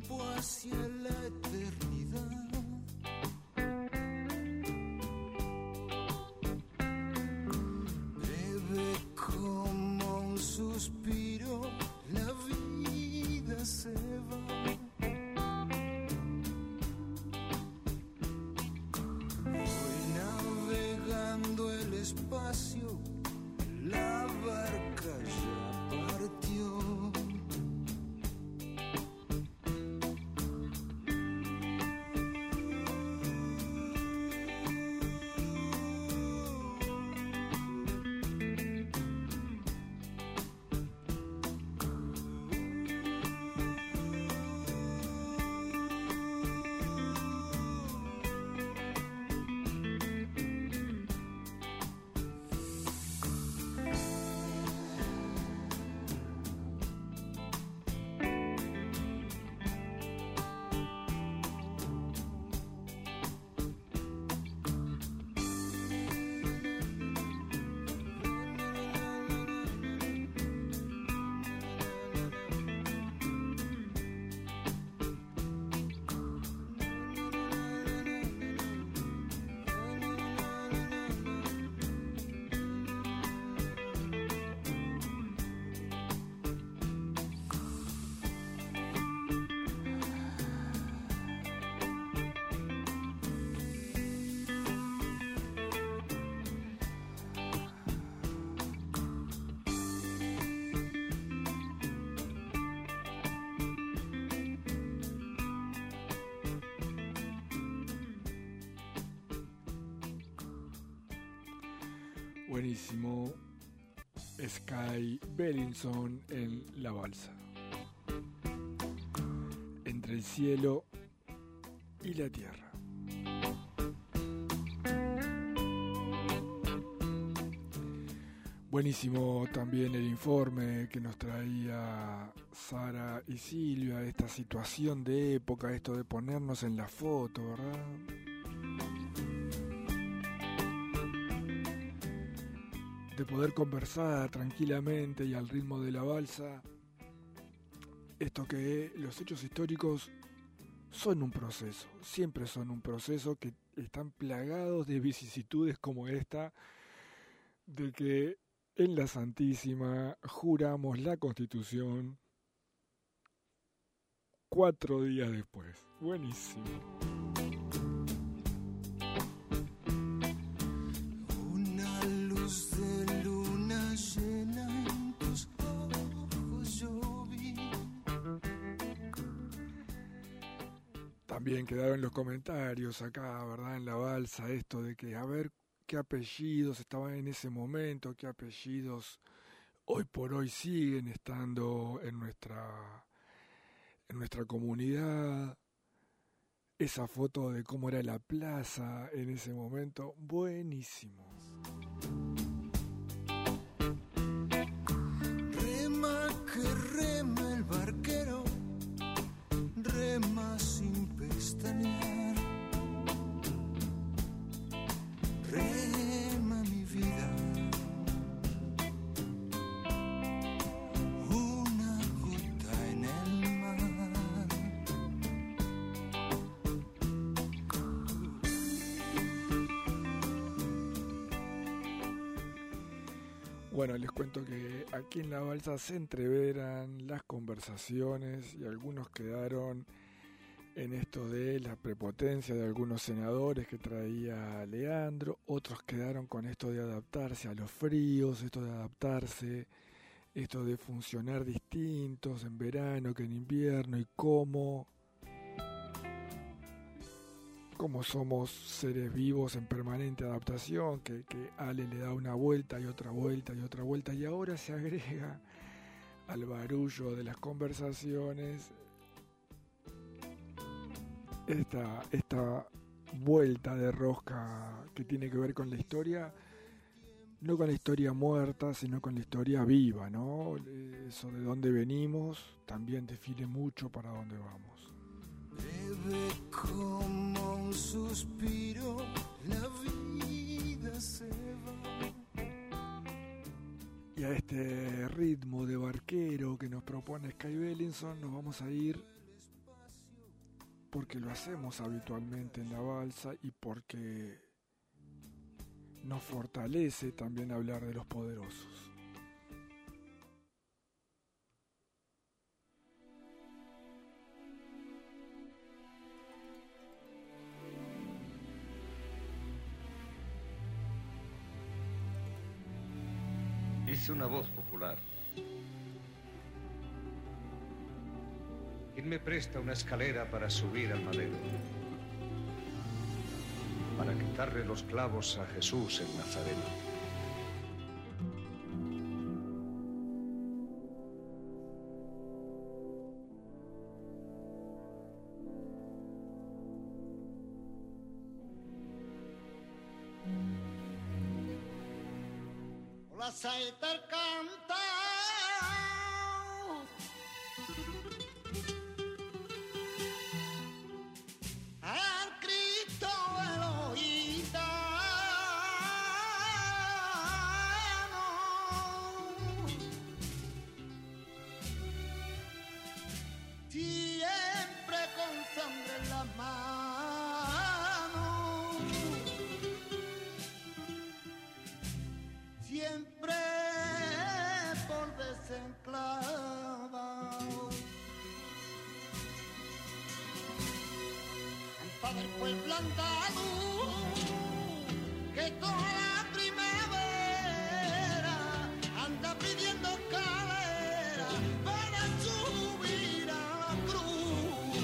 tiempo hacia la eternidad. Breve como un suspiro, la vida se va. Voy navegando el espacio, la barca ya partió. Buenísimo. Sky Bellinson en La Balsa. Entre el cielo y la tierra. Buenísimo también el informe que nos traía Sara y Silvia, esta situación de época, esto de ponernos en la foto, ¿verdad? De poder conversar tranquilamente y al ritmo de la balsa. Esto que los hechos históricos son un proceso, siempre son un proceso, que están plagados de vicisitudes como esta, de que en la Santísima juramos la Constitución cuatro días después. Buenísimo. Una luz de luna llena en tus ojos yo vi. También quedaron los comentarios acá, ¿verdad? En la balsa, esto de que a ver qué apellidos estaban en ese momento, qué apellidos hoy por hoy siguen estando en nuestra, en nuestra comunidad. Esa foto de cómo era la plaza en ese momento, buenísimo. Rema que rema el barquero, rema sin pestañear. Rema mi vida, una gota en el mar. Bueno, les cuento que aquí en la balsa se entreveran las conversaciones y algunos quedaron en esto de la prepotencia de algunos senadores que traía Leandro, otros quedaron con esto de adaptarse a los fríos, esto de adaptarse, esto de funcionar distintos en verano que en invierno, y cómo, cómo somos seres vivos en permanente adaptación, que, que Ale le da una vuelta y otra vuelta y otra vuelta, y ahora se agrega al barullo de las conversaciones Esta, esta vuelta de rosca que tiene que ver con la historia, no con la historia muerta, sino con la historia viva, ¿no? Eso de dónde venimos también define mucho para dónde vamos. Breve como un suspiro, la vida se va. Y a este ritmo de barquero que nos propone Sky Bellinson nos vamos a ir porque lo hacemos habitualmente en la balsa y porque nos fortalece también hablar de los poderosos. Dice una voz popular: ¿quién me presta una escalera para subir al madero? Para quitarle los clavos a Jesús el Nazareno. La saeta canta al Cristo Elohita, siempre con sangre en las manos, siempre por desenclavado. Al Padre pueblo andaluz, que toda la primavera anda pidiendo escalera para subir a la cruz.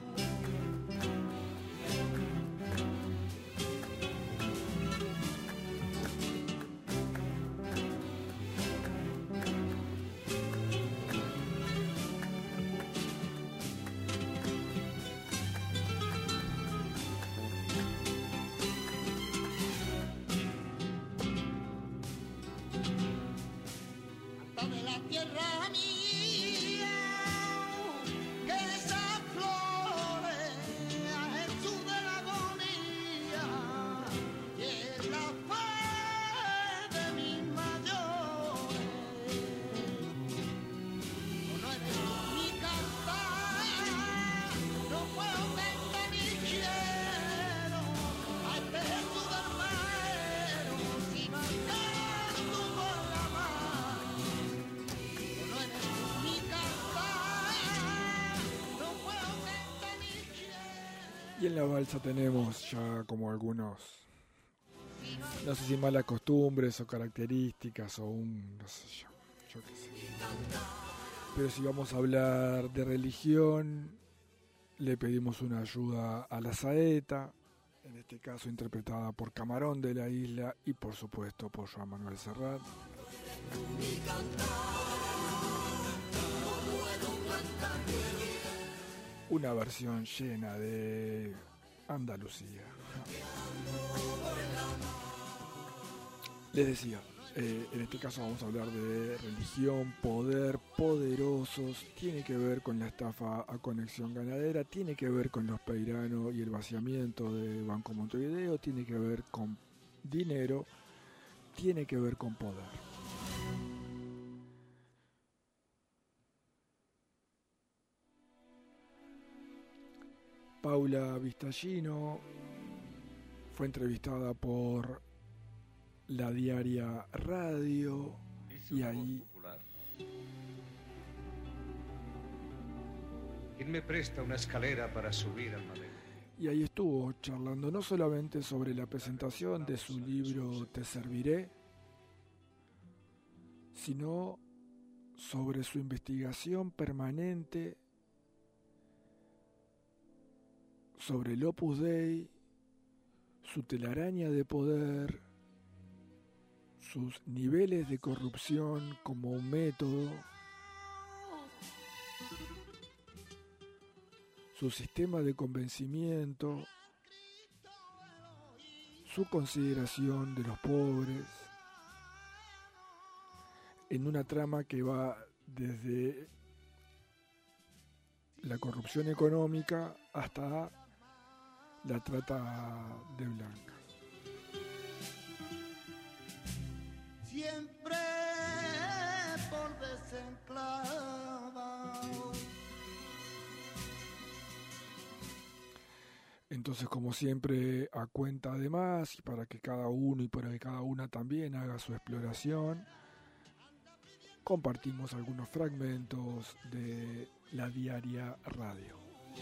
De la tierra mía, que esas flores a Jesús de la agonía, y es la fe de mis mayores. No eres mi cantar, no puedo cantar ni quiero a este Jesús del Maero, si no canto por la mar. Y en la balsa tenemos ya como algunos, no sé si malas costumbres o características o un, no sé yo, yo qué sé. Pero si vamos a hablar de religión, le pedimos una ayuda a la saeta, en este caso interpretada por Camarón de la Isla y por supuesto por Joan Manuel Serrat. Una versión llena de Andalucía. Les decía, eh, en este caso vamos a hablar de religión, poder, poderosos, tiene que ver con la estafa a Conexión Ganadera, tiene que ver con los Peirano y el vaciamiento de Banco Montevideo, tiene que ver con dinero, tiene que ver con poder. Paula Vistallino fue entrevistada por la Diaria Radio y ahí... ¿quién me presta una escalera para subir al madero? Y ahí estuvo charlando no solamente sobre la presentación de su libro Te Serviré, sino sobre su investigación permanente sobre el Opus Dei, su telaraña de poder, sus niveles de corrupción como un método, su sistema de convencimiento, su consideración de los pobres, en una trama que va desde la corrupción económica hasta la trata de blancas. Siempre por desenclavado. Entonces, como siempre, a cuenta de más, y para que cada uno y para que cada una también haga su exploración, compartimos algunos fragmentos de La Diaria Radio.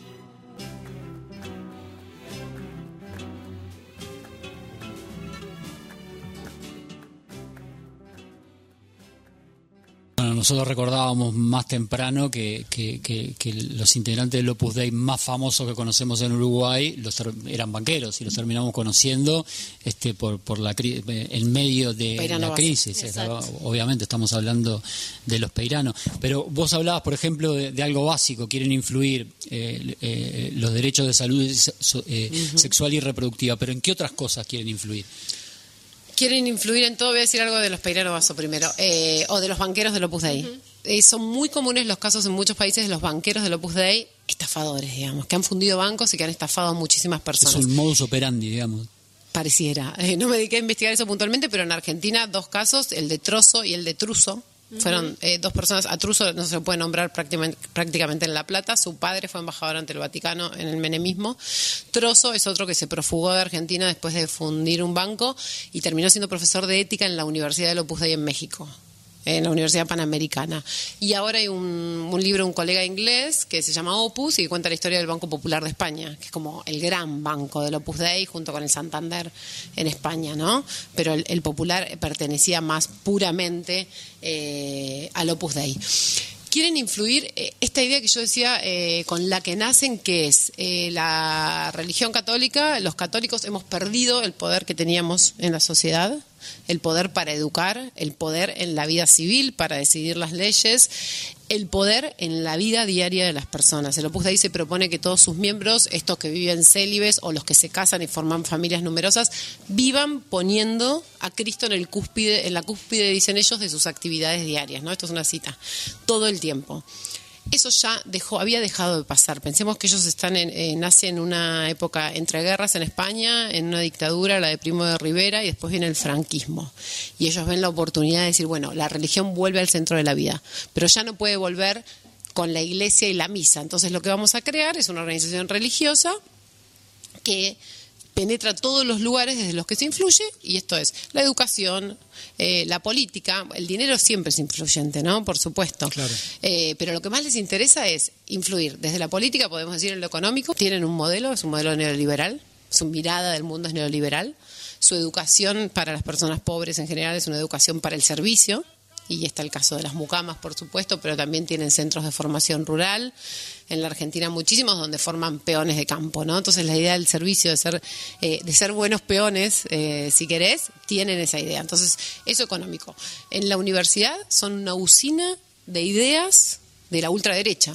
Bueno, nosotros recordábamos más temprano que, que, que, que los integrantes del Opus Dei más famosos que conocemos en Uruguay los ter- eran banqueros y los terminamos conociendo este por por la cri- en medio de Peirano la Base. crisis. Exacto. Obviamente estamos hablando de los peiranos, pero vos hablabas, por ejemplo, de, de algo básico. Quieren influir eh, eh, los derechos de salud eh, uh-huh. sexual y reproductiva, pero ¿en qué otras cosas quieren influir? Quieren influir en todo. Voy a decir algo de los Peirano Basso primero, eh, o de los banqueros del Opus Dei. Uh-huh. Eh, son muy comunes los casos en muchos países de los banqueros del Opus Dei, estafadores, digamos, que han fundido bancos y que han estafado a muchísimas personas. Es un modus operandi, digamos. Pareciera. Eh, no me dediqué a investigar eso puntualmente, pero en Argentina dos casos, el de Trozo y el de Truso. Uh-huh. Fueron eh, dos personas. A Truso no se lo puede nombrar prácticamente, prácticamente en La Plata. Su padre fue embajador ante el Vaticano en el menemismo. Trozo es otro que se profugó de Argentina después de fundir un banco y terminó siendo profesor de ética en la Universidad del Opus Dei en México, en la Universidad Panamericana. Y ahora hay un, un libro, un colega inglés que se llama Opus y cuenta la historia del Banco Popular de España, que es como el gran banco del Opus Dei junto con el Santander en España, ¿no? Pero el, el Popular pertenecía más puramente eh, al Opus Dei. Quieren influir eh, esta idea que yo decía eh, con la que nacen, que es eh, la religión católica. Los católicos hemos perdido el poder que teníamos en la sociedad, el poder para educar, el poder en la vida civil para decidir las leyes, el poder en la vida diaria de las personas. El Opus Dei se propone que todos sus miembros, estos que viven célibes o los que se casan y forman familias numerosas, vivan poniendo a Cristo en el cúspide, en la cúspide, dicen ellos, de sus actividades diarias, ¿no? Esto es una cita, todo el tiempo. Eso ya dejó, había dejado de pasar. Pensemos que ellos están en, eh, nacen en una época entre guerras en España, en una dictadura, la de Primo de Rivera, y después viene el franquismo. Y ellos ven la oportunidad de decir, bueno, la religión vuelve al centro de la vida, pero ya no puede volver con la iglesia y la misa. Entonces lo que vamos a crear es una organización religiosa que penetra todos los lugares desde los que se influye, y esto es la educación, eh, la política. El dinero siempre es influyente, ¿no? Por supuesto. Claro. Eh, pero lo que más les interesa es influir desde la política, podemos decir en lo económico. Tienen un modelo, es un modelo neoliberal, su mirada del mundo es neoliberal, su educación para las personas pobres en general es una educación para el servicio, y está el caso de las mucamas, por supuesto, pero también tienen centros de formación rural, en la Argentina muchísimos, donde forman peones de campo, ¿no? Entonces la idea del servicio, de ser eh, de ser buenos peones, eh, si querés, tienen esa idea. Entonces, eso económico. En la universidad son una usina de ideas de la ultraderecha.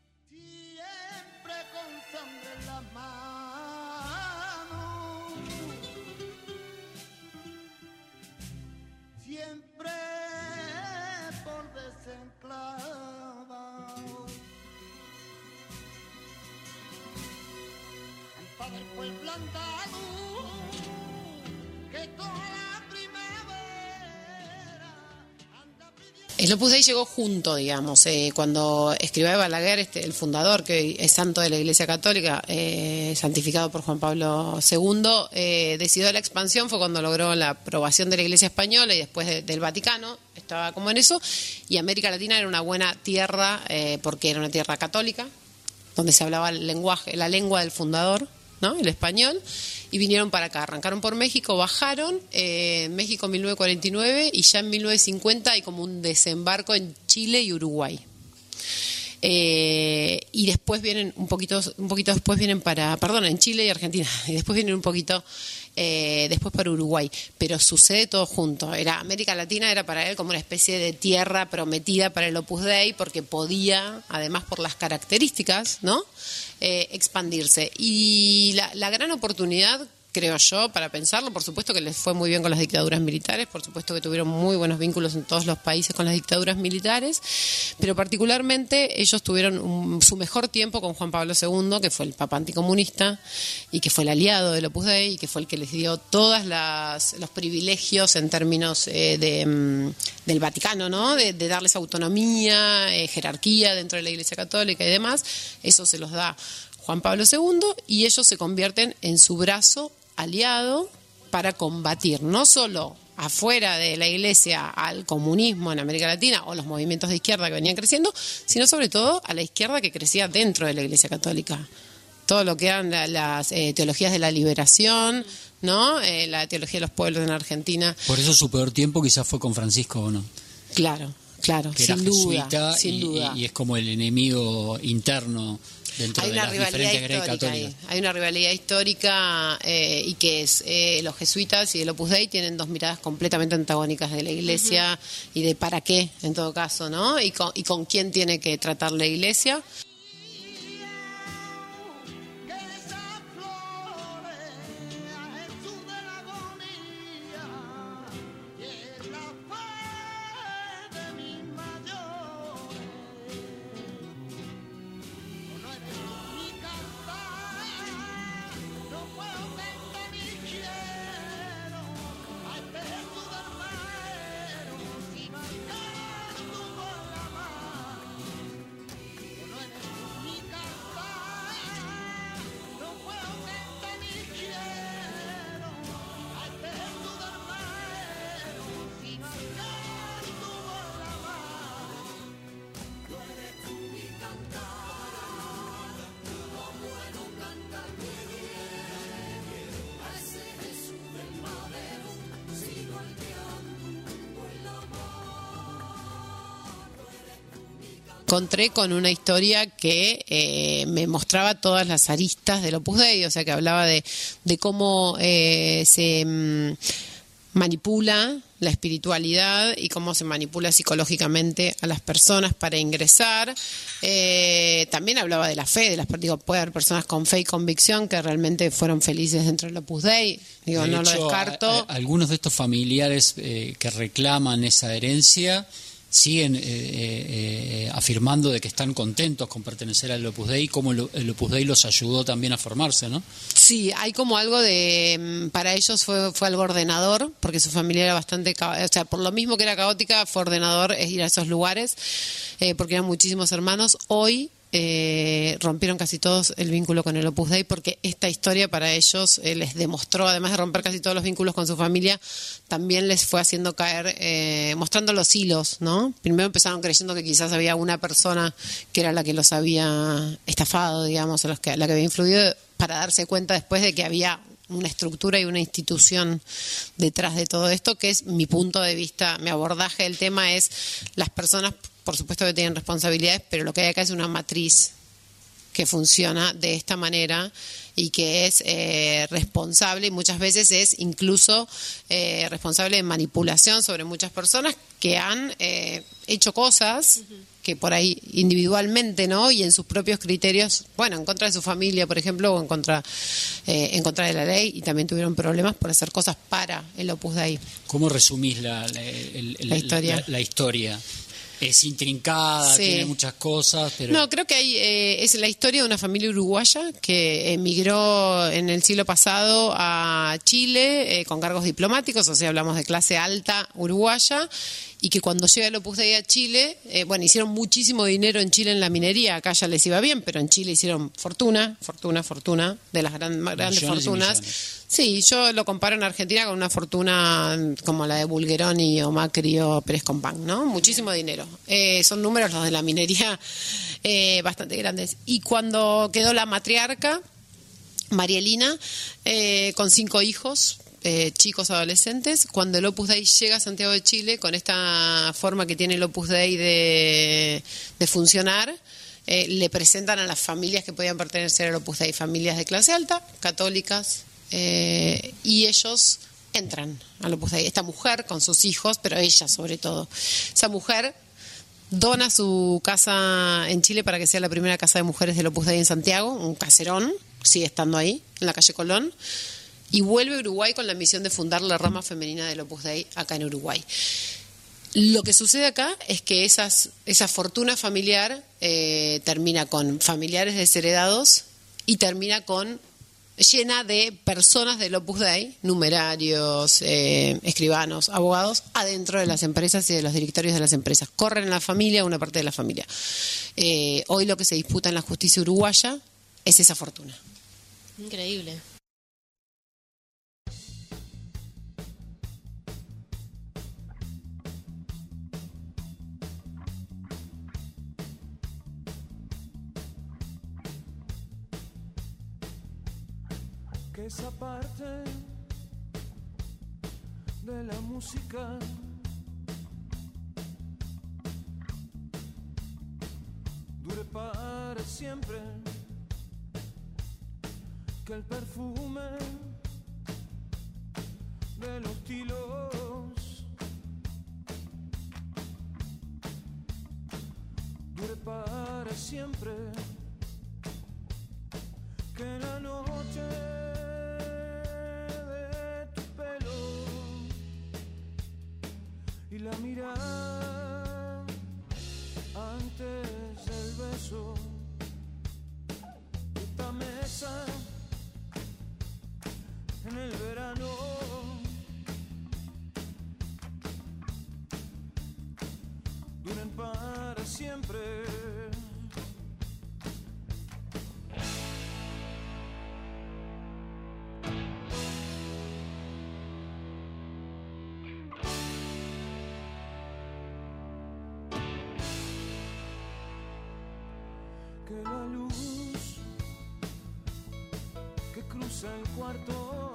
El Opus Dei llegó junto, digamos, eh, cuando escribió Balaguer, este, el fundador, que es santo de la Iglesia Católica, eh, santificado por Juan Pablo segundo, eh, decidió la expansión, fue cuando logró la aprobación de la Iglesia Española y después de, del Vaticano, estaba como en eso, y América Latina era una buena tierra, eh, porque era una tierra católica, donde se hablaba el lenguaje, la lengua del fundador, ¿no? El español, y vinieron para acá, arrancaron por México, bajaron eh, en México en mil novecientos cuarenta y nueve, y ya en mil novecientos cincuenta hay como un desembarco en Chile y Uruguay. Eh, y después vienen un poquito, un poquito después vienen para, perdón, en Chile y Argentina, y después vienen un poquito eh, después para Uruguay, pero sucede todo junto. Era América Latina era para él como una especie de tierra prometida para el Opus Dei, porque podía, además por las características, ¿no? Eh, expandirse. Y la, la gran oportunidad, creo yo, para pensarlo, por supuesto que les fue muy bien con las dictaduras militares, por supuesto que tuvieron muy buenos vínculos en todos los países con las dictaduras militares, pero particularmente ellos tuvieron un, su mejor tiempo con Juan Pablo segundo, que fue el papa anticomunista y que fue el aliado del Opus Dei y que fue el que les dio todos los privilegios en términos eh, de, um, del Vaticano, ¿no? De, de darles autonomía, eh, jerarquía dentro de la Iglesia Católica y demás. Eso se los da Juan Pablo segundo, y ellos se convierten en su brazo aliado para combatir no solo afuera de la Iglesia al comunismo en América Latina o los movimientos de izquierda que venían creciendo, sino sobre todo a la izquierda que crecía dentro de la Iglesia Católica. Todo lo que eran la, las eh, teologías de la liberación, ¿no? Eh, la teología de los pueblos en Argentina. Por eso su peor tiempo quizás fue con Francisco, ¿o no? Claro, claro, que sin era duda, jesuita sin y, duda. Y, y es como el enemigo interno dentro Hay de una las rivalidad diferentes iglesias histórica católicas. ahí. Hay una rivalidad histórica eh, y que es eh, los jesuitas y el Opus Dei tienen dos miradas completamente antagónicas de la Iglesia uh-huh. y de para qué, en todo caso, ¿no? Y con, y con quién tiene que tratar la Iglesia. Encontré con una historia que eh, me mostraba todas las aristas del Opus Dei, o sea, que hablaba de, de cómo eh, se mm, manipula la espiritualidad y cómo se manipula psicológicamente a las personas para ingresar. Eh, también hablaba de la fe, de las digo, puede haber personas con fe y convicción que realmente fueron felices dentro del Opus Dei. Digo, de no hecho, lo descarto. A, a, algunos de estos familiares eh, que reclaman esa herencia siguen eh, eh, afirmando de que están contentos con pertenecer al Opus Dei, como el Opus Dei los ayudó también a formarse, ¿no? Sí, hay como algo de, para ellos fue fue algo ordenador, porque su familia era bastante, o sea, por lo mismo que era caótica, fue ordenador es ir a esos lugares, eh, porque eran muchísimos hermanos. Hoy Eh, rompieron casi todos el vínculo con el Opus Dei porque esta historia para ellos eh, les demostró, además de romper casi todos los vínculos con su familia, también les fue haciendo caer, eh, mostrando los hilos, ¿no? Primero empezaron creyendo que quizás había una persona que era la que los había estafado, digamos, a los que, la que había influido, para darse cuenta después de que había una estructura y una institución detrás de todo esto, que es mi punto de vista, mi abordaje del tema es las personas, por supuesto que tienen responsabilidades, pero lo que hay acá es una matriz que funciona de esta manera y que es eh, responsable y muchas veces es incluso eh, responsable de manipulación sobre muchas personas que han eh, hecho cosas uh-huh. que por ahí individualmente, ¿no? Y en sus propios criterios, bueno, en contra de su familia, por ejemplo, o en contra, eh, en contra de la ley, y también tuvieron problemas por hacer cosas para el Opus Dei. ¿Cómo resumís la, la, el, el, la historia? La, la historia. Es intrincada, sí. Tiene muchas cosas, pero... No, creo que hay, eh, es la historia de una familia uruguaya que emigró en el siglo pasado a Chile eh, con cargos diplomáticos, o sea, hablamos de clase alta uruguaya, y que cuando llega el Opus Dei a Chile, eh, bueno, hicieron muchísimo dinero en Chile en la minería, acá ya les iba bien, pero en Chile hicieron fortuna, fortuna, fortuna, de las gran, grandes millones fortunas. Sí, yo lo comparo en Argentina con una fortuna como la de Bulgeroni o Macri o Pérez Compán, ¿no? Muchísimo dinero. Eh, son números los de la minería eh, bastante grandes. Y cuando quedó la matriarca, Marielina, eh, con cinco hijos, eh, chicos adolescentes, cuando el Opus Dei llega a Santiago de Chile, con esta forma que tiene el Opus Dei de, de funcionar, eh, le presentan a las familias que podían pertenecer al Opus Dei, familias de clase alta, católicas, eh, y ellos entran al Opus Dei. Esta mujer con sus hijos, pero ella sobre todo. Esa mujer dona su casa en Chile para que sea la primera casa de mujeres del Opus Dei en Santiago, un caserón, sigue estando ahí, en la calle Colón, y vuelve a Uruguay con la misión de fundar la rama femenina del Opus Dei acá en Uruguay. Lo que sucede acá es que esas, esa fortuna familiar eh, termina con familiares desheredados y termina con llena de personas del Opus Dei, numerarios, eh, escribanos, abogados, adentro de las empresas y de los directorios de las empresas. Corren en la familia, una parte de la familia. Eh, hoy lo que se disputa en la justicia uruguaya es esa fortuna. Increíble. Que esa parte de la música dure para siempre, que el perfume de los tilos dure para siempre, que la noche y la mirada antes del beso, esta mesa en el verano duren para siempre. Que la luz que cruza el cuarto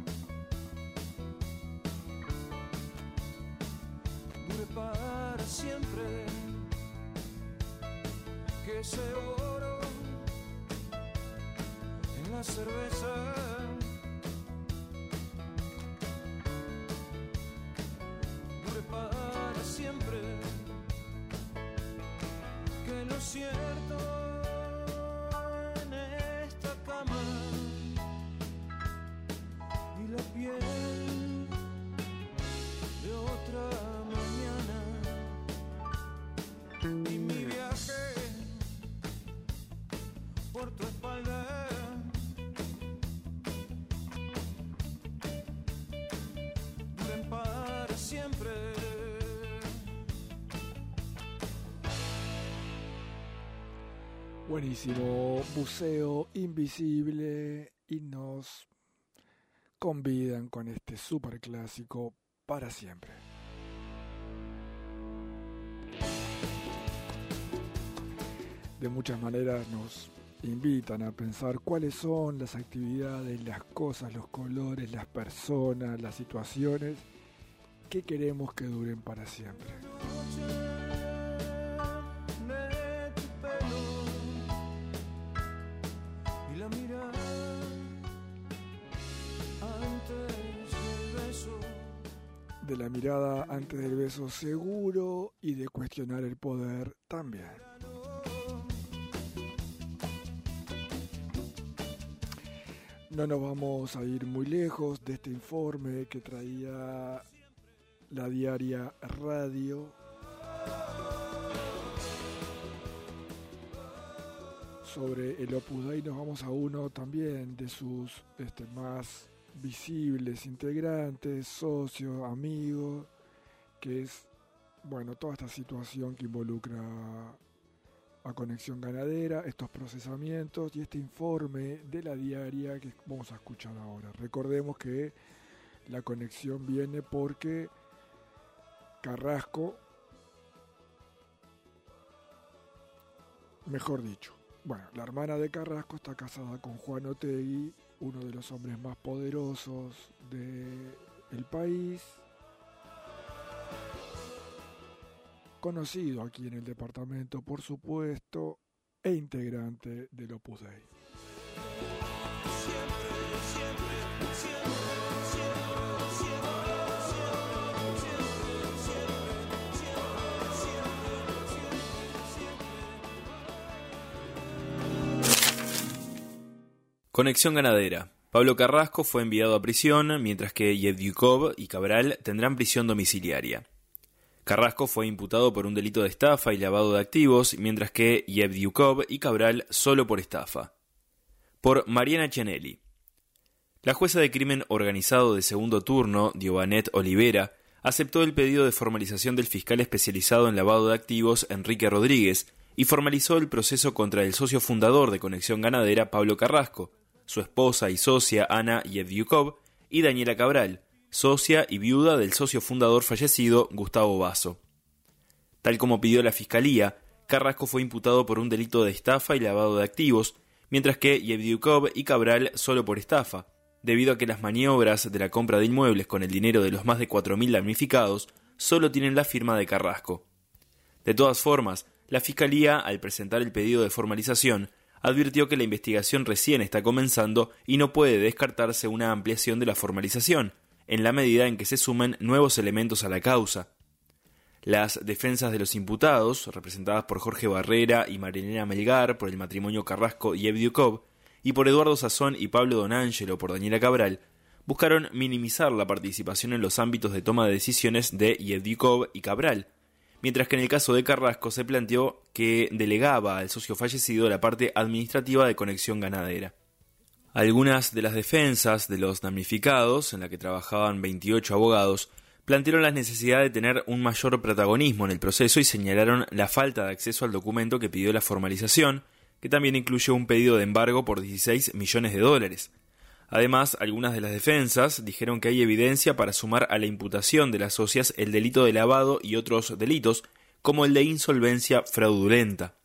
dure para siempre, que ese oro en la cerveza dure para siempre, que lo cierto y la piel de otra mañana y mi viaje por tu espalda duren para siempre. Buenísimo, Buceo Invisible, y nos convidan con este super clásico Para Siempre. De muchas maneras nos invitan a pensar cuáles son las actividades, las cosas, los colores, las personas, las situaciones que queremos que duren para siempre. De la mirada antes del beso seguro y de cuestionar el poder también. No nos vamos a ir muy lejos de este informe que traía la diaria Radio sobre el Opus Dei. Nos vamos a uno también de sus este, más visibles integrantes, socios, amigos, que es, bueno, toda esta situación que involucra a Conexión Ganadera, estos procesamientos y este informe de la diaria que vamos a escuchar ahora. Recordemos que la conexión viene porque Carrasco, mejor dicho, bueno, la hermana de Carrasco está casada con Juan Otegi, uno de los hombres más poderosos del país, conocido aquí en el departamento, por supuesto, e integrante del Opus Dei. Conexión Ganadera. Pablo Carrasco fue enviado a prisión, mientras que Yevdyukov y Cabral tendrán prisión domiciliaria. Carrasco fue imputado por un delito de estafa y lavado de activos, mientras que Yevdyukov y Cabral solo por estafa. Por Mariana Cianelli. La jueza de crimen organizado de segundo turno, Giovanet Olivera, aceptó el pedido de formalización del fiscal especializado en lavado de activos, Enrique Rodríguez, y formalizó el proceso contra el socio fundador de Conexión Ganadera, Pablo Carrasco, su esposa y socia Ana Yevdyukov y Daniela Cabral, socia y viuda del socio fundador fallecido Gustavo Basso. Tal como pidió la Fiscalía, Carrasco fue imputado por un delito de estafa y lavado de activos, mientras que Yevdyukov y Cabral solo por estafa, debido a que las maniobras de la compra de inmuebles con el dinero de los más de cuatro mil damnificados solo tienen la firma de Carrasco. De todas formas, la Fiscalía, al presentar el pedido de formalización, advirtió que la investigación recién está comenzando y no puede descartarse una ampliación de la formalización, en la medida en que se sumen nuevos elementos a la causa. Las defensas de los imputados, representadas por Jorge Barrera y Marilena Melgar por el matrimonio Carrasco y Yevdyukov, y por Eduardo Sazón y Pablo Donangelo por Daniela Cabral, buscaron minimizar la participación en los ámbitos de toma de decisiones de Yevdyukov y Cabral, mientras que en el caso de Carrasco se planteó que delegaba al socio fallecido la parte administrativa de Conexión Ganadera. Algunas de las defensas de los damnificados, en la que trabajaban veintiocho abogados, plantearon la necesidad de tener un mayor protagonismo en el proceso y señalaron la falta de acceso al documento que pidió la formalización, que también incluye un pedido de embargo por dieciséis millones de dólares. Además, algunas de las defensas dijeron que hay evidencia para sumar a la imputación de las socias el delito de lavado y otros delitos, como el de insolvencia fraudulenta.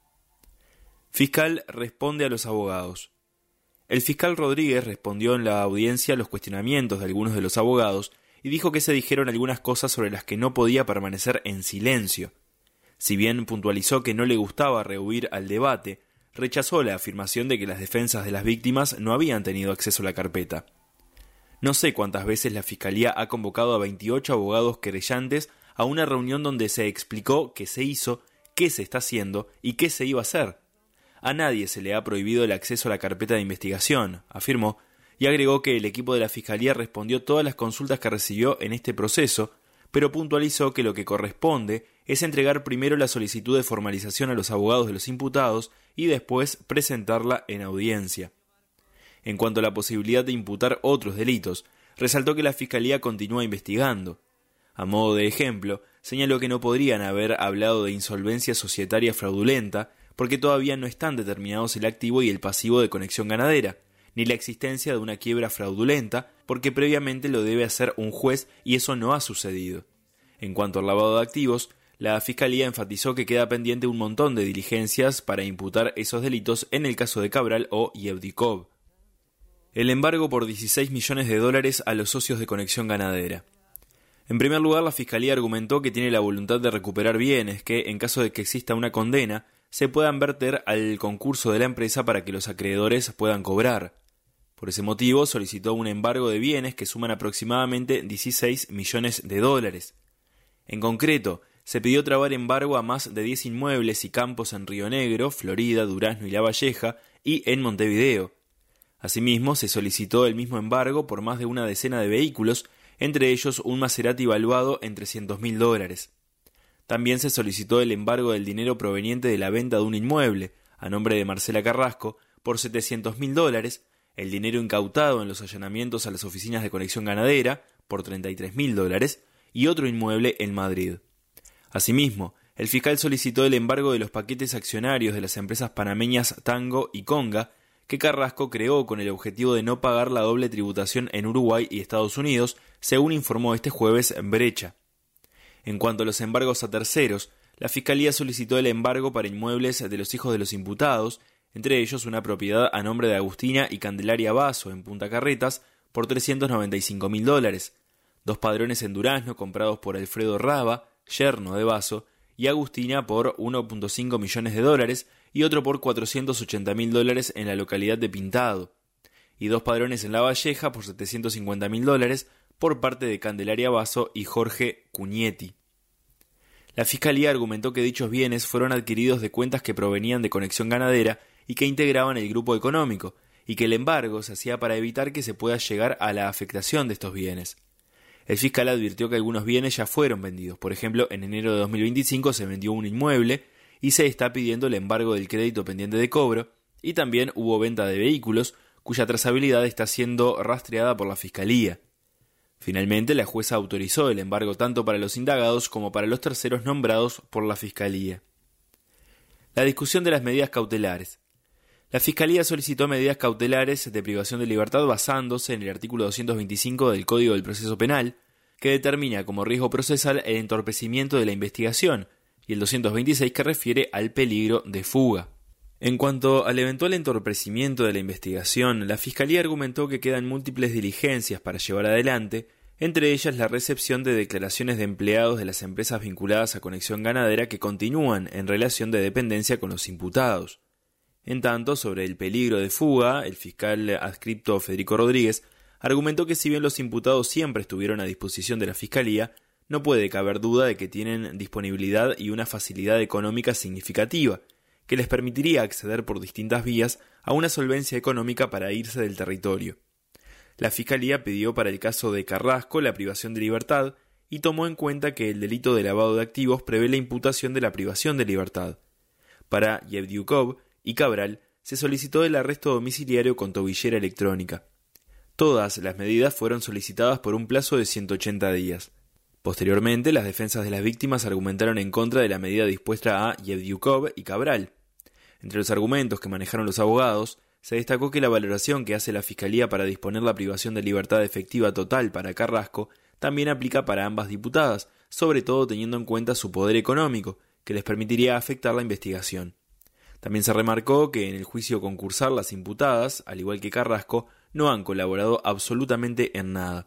Fiscal responde a los abogados. El fiscal Rodríguez respondió en la audiencia a los cuestionamientos de algunos de los abogados y dijo que se dijeron algunas cosas sobre las que no podía permanecer en silencio. Si bien puntualizó que no le gustaba rehuir al debate, rechazó la afirmación de que las defensas de las víctimas no habían tenido acceso a la carpeta. No sé cuántas veces la Fiscalía ha convocado a veintiocho abogados querellantes a una reunión donde se explicó qué se hizo, qué se está haciendo y qué se iba a hacer. A nadie se le ha prohibido el acceso a la carpeta de investigación, afirmó, y agregó que el equipo de la Fiscalía respondió todas las consultas que recibió en este proceso, pero puntualizó que lo que corresponde es entregar primero la solicitud de formalización a los abogados de los imputados y después presentarla en audiencia. En cuanto a la posibilidad de imputar otros delitos, resaltó que la Fiscalía continúa investigando. A modo de ejemplo, señaló que no podrían haber hablado de insolvencia societaria fraudulenta porque todavía no están determinados el activo y el pasivo de Conexión Ganadera, ni la existencia de una quiebra fraudulenta porque previamente lo debe hacer un juez y eso no ha sucedido. En cuanto al lavado de activos, la Fiscalía enfatizó que queda pendiente un montón de diligencias para imputar esos delitos en el caso de Cabral o Yevdyukov. El embargo por dieciséis millones de dólares a los socios de Conexión Ganadera. En primer lugar, la Fiscalía argumentó que tiene la voluntad de recuperar bienes que, en caso de que exista una condena, se puedan verter al concurso de la empresa para que los acreedores puedan cobrar. Por ese motivo, solicitó un embargo de bienes que suman aproximadamente dieciséis millones de dólares. En concreto, se pidió trabar embargo a más de diez inmuebles y campos en Río Negro, Florida, Durazno y La Valleja, y en Montevideo. Asimismo, se solicitó el mismo embargo por más de una decena de vehículos, entre ellos un Maserati valuado en trescientos mil dólares. También se solicitó el embargo del dinero proveniente de la venta de un inmueble, a nombre de Marcela Carrasco, por setecientos mil dólares, el dinero incautado en los allanamientos a las oficinas de Conexión Ganadera, por treinta y tres mil dólares, y otro inmueble en Madrid. Asimismo, el fiscal solicitó el embargo de los paquetes accionarios de las empresas panameñas Tango y Conga, que Carrasco creó con el objetivo de no pagar la doble tributación en Uruguay y Estados Unidos, según informó este jueves Brecha. En cuanto a los embargos a terceros, la Fiscalía solicitó el embargo para inmuebles de los hijos de los imputados, entre ellos una propiedad a nombre de Agustina y Candelaria Basso en Punta Carretas por trescientos noventa y cinco mil dólares, dos padrones en Durazno comprados por Alfredo Raba, yerno de Basso, y Agustina por uno punto cinco millones de dólares y otro por cuatrocientos ochenta mil dólares en la localidad de Pintado, y dos padrones en La Valleja por setecientos cincuenta mil dólares por parte de Candelaria Basso y Jorge Cuñetti. La Fiscalía argumentó que dichos bienes fueron adquiridos de cuentas que provenían de Conexión Ganadera y que integraban el grupo económico, y que el embargo se hacía para evitar que se pueda llegar a la afectación de estos bienes. El fiscal advirtió que algunos bienes ya fueron vendidos. Por ejemplo, en enero de dos mil veinticinco se vendió un inmueble y se está pidiendo el embargo del crédito pendiente de cobro, y también hubo venta de vehículos cuya trazabilidad está siendo rastreada por la Fiscalía. Finalmente, la jueza autorizó el embargo tanto para los indagados como para los terceros nombrados por la Fiscalía. La discusión de las medidas cautelares. La Fiscalía solicitó medidas cautelares de privación de libertad basándose en el artículo doscientos veinticinco del Código del Proceso Penal, que determina como riesgo procesal el entorpecimiento de la investigación, y el doscientos veintiséis que refiere al peligro de fuga. En cuanto al eventual entorpecimiento de la investigación, la Fiscalía argumentó que quedan múltiples diligencias para llevar adelante, entre ellas la recepción de declaraciones de empleados de las empresas vinculadas a Conexión Ganadera que continúan en relación de dependencia con los imputados. En tanto, sobre el peligro de fuga, el fiscal adscripto Federico Rodríguez argumentó que si bien los imputados siempre estuvieron a disposición de la Fiscalía, no puede caber duda de que tienen disponibilidad y una facilidad económica significativa, que les permitiría acceder por distintas vías a una solvencia económica para irse del territorio. La Fiscalía pidió para el caso de Carrasco la privación de libertad y tomó en cuenta que el delito de lavado de activos prevé la imputación de la privación de libertad. Para Yevdyukov y Cabral se solicitó el arresto domiciliario con tobillera electrónica. Todas las medidas fueron solicitadas por un plazo de ciento ochenta días. Posteriormente, las defensas de las víctimas argumentaron en contra de la medida dispuesta a Yevdyukov y Cabral. Entre los argumentos que manejaron los abogados, se destacó que la valoración que hace la Fiscalía para disponer la privación de libertad efectiva total para Carrasco también aplica para ambas diputadas, sobre todo teniendo en cuenta su poder económico, que les permitiría afectar la investigación. También se remarcó que en el juicio concursal las imputadas, al igual que Carrasco, no han colaborado absolutamente en nada.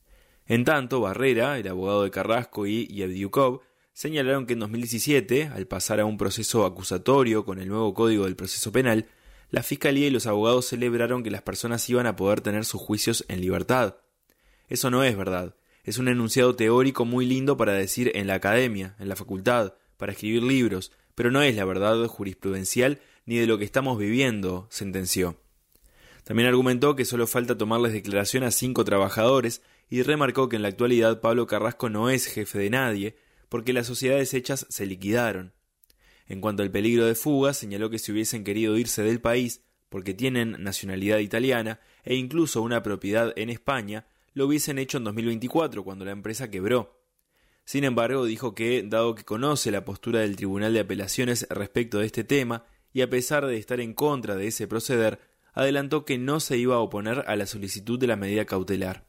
En tanto, Barrera, el abogado de Carrasco, y Yevdyukov señalaron que en dos mil diecisiete, al pasar a un proceso acusatorio con el nuevo Código del Proceso Penal, la Fiscalía y los abogados celebraron que las personas iban a poder tener sus juicios en libertad. Eso no es verdad. Es un enunciado teórico muy lindo para decir en la academia, en la facultad, para escribir libros, pero no es la verdad jurisprudencial ni de lo que estamos viviendo, sentenció. También argumentó que solo falta tomarles declaración a cinco trabajadores y remarcó que en la actualidad Pablo Carrasco no es jefe de nadie porque las sociedades hechas se liquidaron. En cuanto al peligro de fuga, señaló que si hubiesen querido irse del país porque tienen nacionalidad italiana e incluso una propiedad en España, lo hubiesen hecho en dos mil veinticuatro cuando la empresa quebró. Sin embargo, dijo que, dado que conoce la postura del Tribunal de Apelaciones respecto de este tema y a pesar de estar en contra de ese proceder, adelantó que no se iba a oponer a la solicitud de la medida cautelar.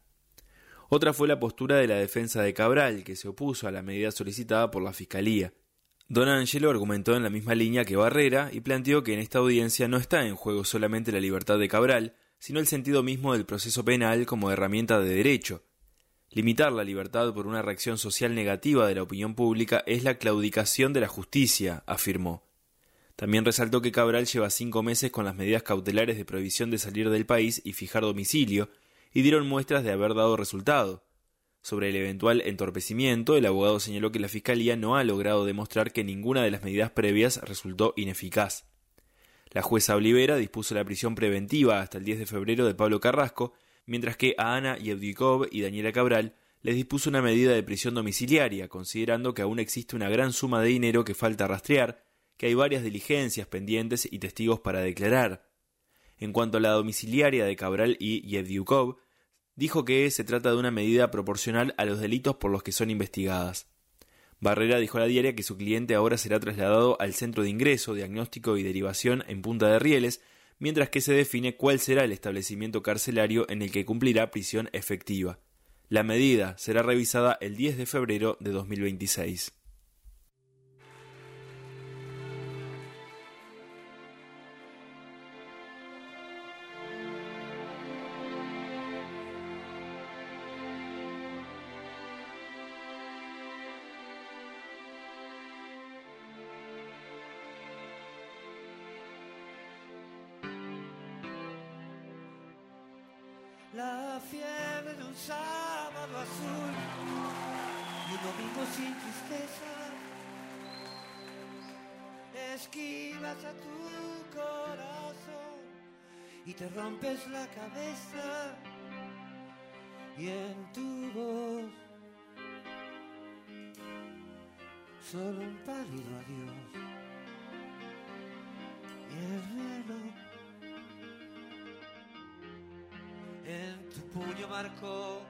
Otra fue la postura de la defensa de Cabral, que se opuso a la medida solicitada por la Fiscalía. Don Angelo argumentó en la misma línea que Barrera y planteó que en esta audiencia no está en juego solamente la libertad de Cabral, sino el sentido mismo del proceso penal como herramienta de derecho. Limitar la libertad por una reacción social negativa de la opinión pública es la claudicación de la justicia, afirmó. También resaltó que Cabral lleva cinco meses con las medidas cautelares de prohibición de salir del país y fijar domicilio, y dieron muestras de haber dado resultado. Sobre el eventual entorpecimiento, el abogado señaló que la Fiscalía no ha logrado demostrar que ninguna de las medidas previas resultó ineficaz. La jueza Olivera dispuso la prisión preventiva hasta el diez de febrero de Pablo Carrasco, mientras que a Ana Yevdyukov y Daniela Cabral les dispuso una medida de prisión domiciliaria, considerando que aún existe una gran suma de dinero que falta rastrear, que hay varias diligencias pendientes y testigos para declarar. En cuanto a la domiciliaria de Cabral y Yevdyukov, dijo que se trata de una medida proporcional a los delitos por los que son investigadas. Barrera dijo a la diaria que su cliente ahora será trasladado al centro de ingreso, diagnóstico y derivación en Punta de Rieles, mientras que se define cuál será el establecimiento carcelario en el que cumplirá prisión efectiva. La medida será revisada el diez de febrero de dos mil veintiséis. La fiebre de un sábado azul y un domingo sin tristeza. Esquivas a tu corazón y te rompes la cabeza. Y en tu voz solo un pálido adiós. Y el reloj en tu puño marcó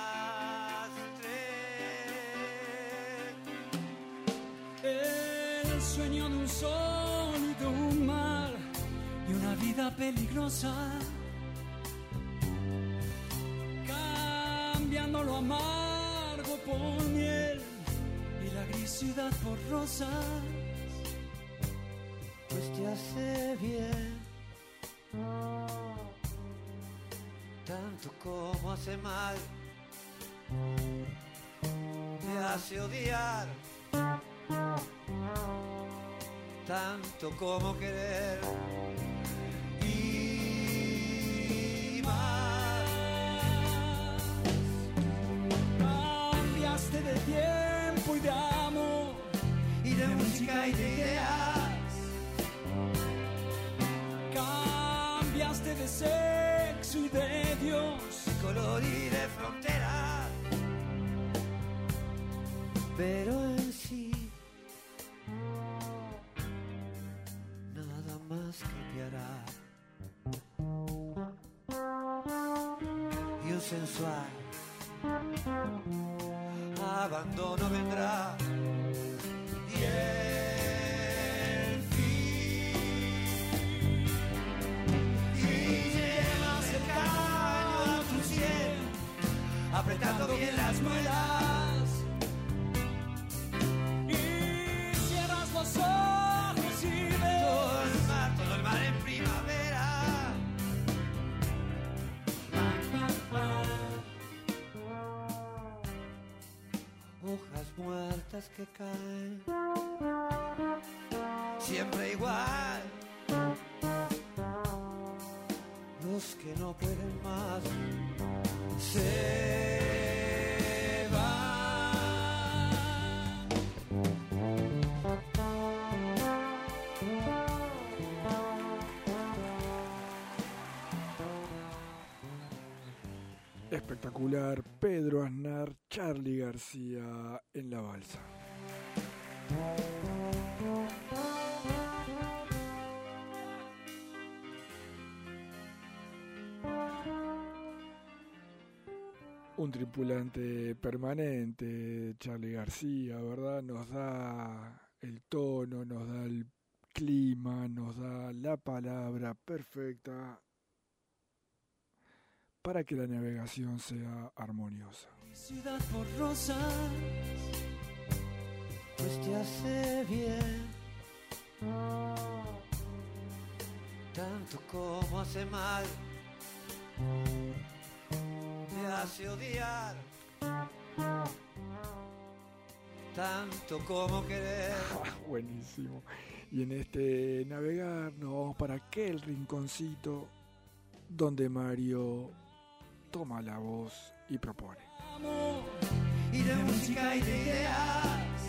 las tres. El el sueño de un sol y de un mar y una vida peligrosa, cambiando lo amargo por miel y la grisidad por rosas, pues te hace bien tanto como hace mal, te hace odiar tanto como querer y más. Cambiaste de tiempo y de amor y de música y de ideas, cambiaste de sexo y de Dios, color y de frontera, pero en sí nada más cambiará y un sensual abandono vendrá y el fin y llevas el caño a tu sien apretando bien las muelas y cierras los ojos y ves todo el mar, todo el mar en primavera. Hojas muertas que caen siempre igual, los que no pueden más se van. Espectacular, Pedro Aznar, Charly García en La Balsa. Un tripulante permanente, Charly García, ¿verdad? Nos da el tono, nos da el clima, nos da la palabra perfecta para que la navegación sea armoniosa. Ciudad por rosas, pues te hace bien tanto como hace mal, te hace odiar tanto como querer. Buenísimo. Y en este navegar nos vamos para aquel rinconcito donde Mario toma la voz y propone. Y de música y de ideas,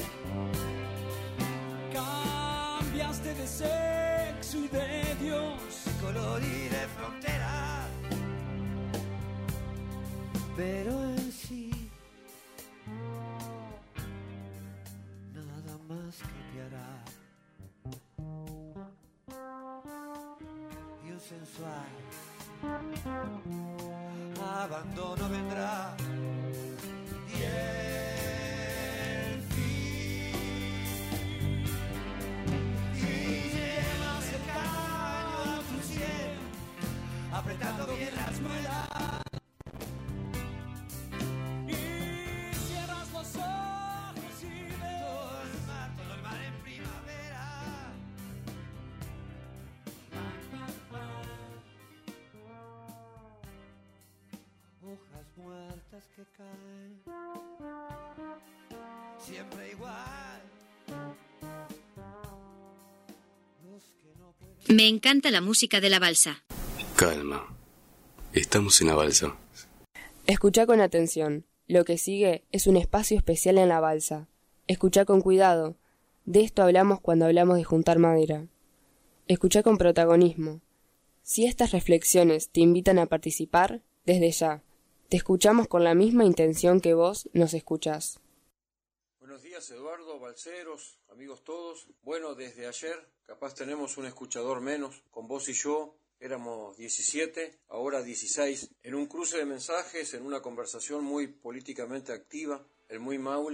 cambiaste de sexo y de Dios, color y de frontera, pero en sí nada más cambiará y un sensual abandono vendrá y el fin y llevas el caño a tu sien apretando bien las muelas y cierras los ojos y ves todo el mar, todo el mar en primavera. Hojas muertas que caen siempre igual. Los que no pueden... Me encanta la música de La Balsa. Calma. Estamos en La Balsa. Escucha con atención. Lo que sigue es un espacio especial en La Balsa. Escucha con cuidado. De esto hablamos cuando hablamos de juntar madera. Escucha con protagonismo. Si estas reflexiones te invitan a participar, desde ya, te escuchamos con la misma intención que vos nos escuchás. Buenos días, Eduardo, balseros, amigos todos. Bueno, desde ayer capaz tenemos un escuchador menos. Con vos y yo éramos diecisiete, ahora dieciséis. En un cruce de mensajes, en una conversación muy políticamente activa, el muy maula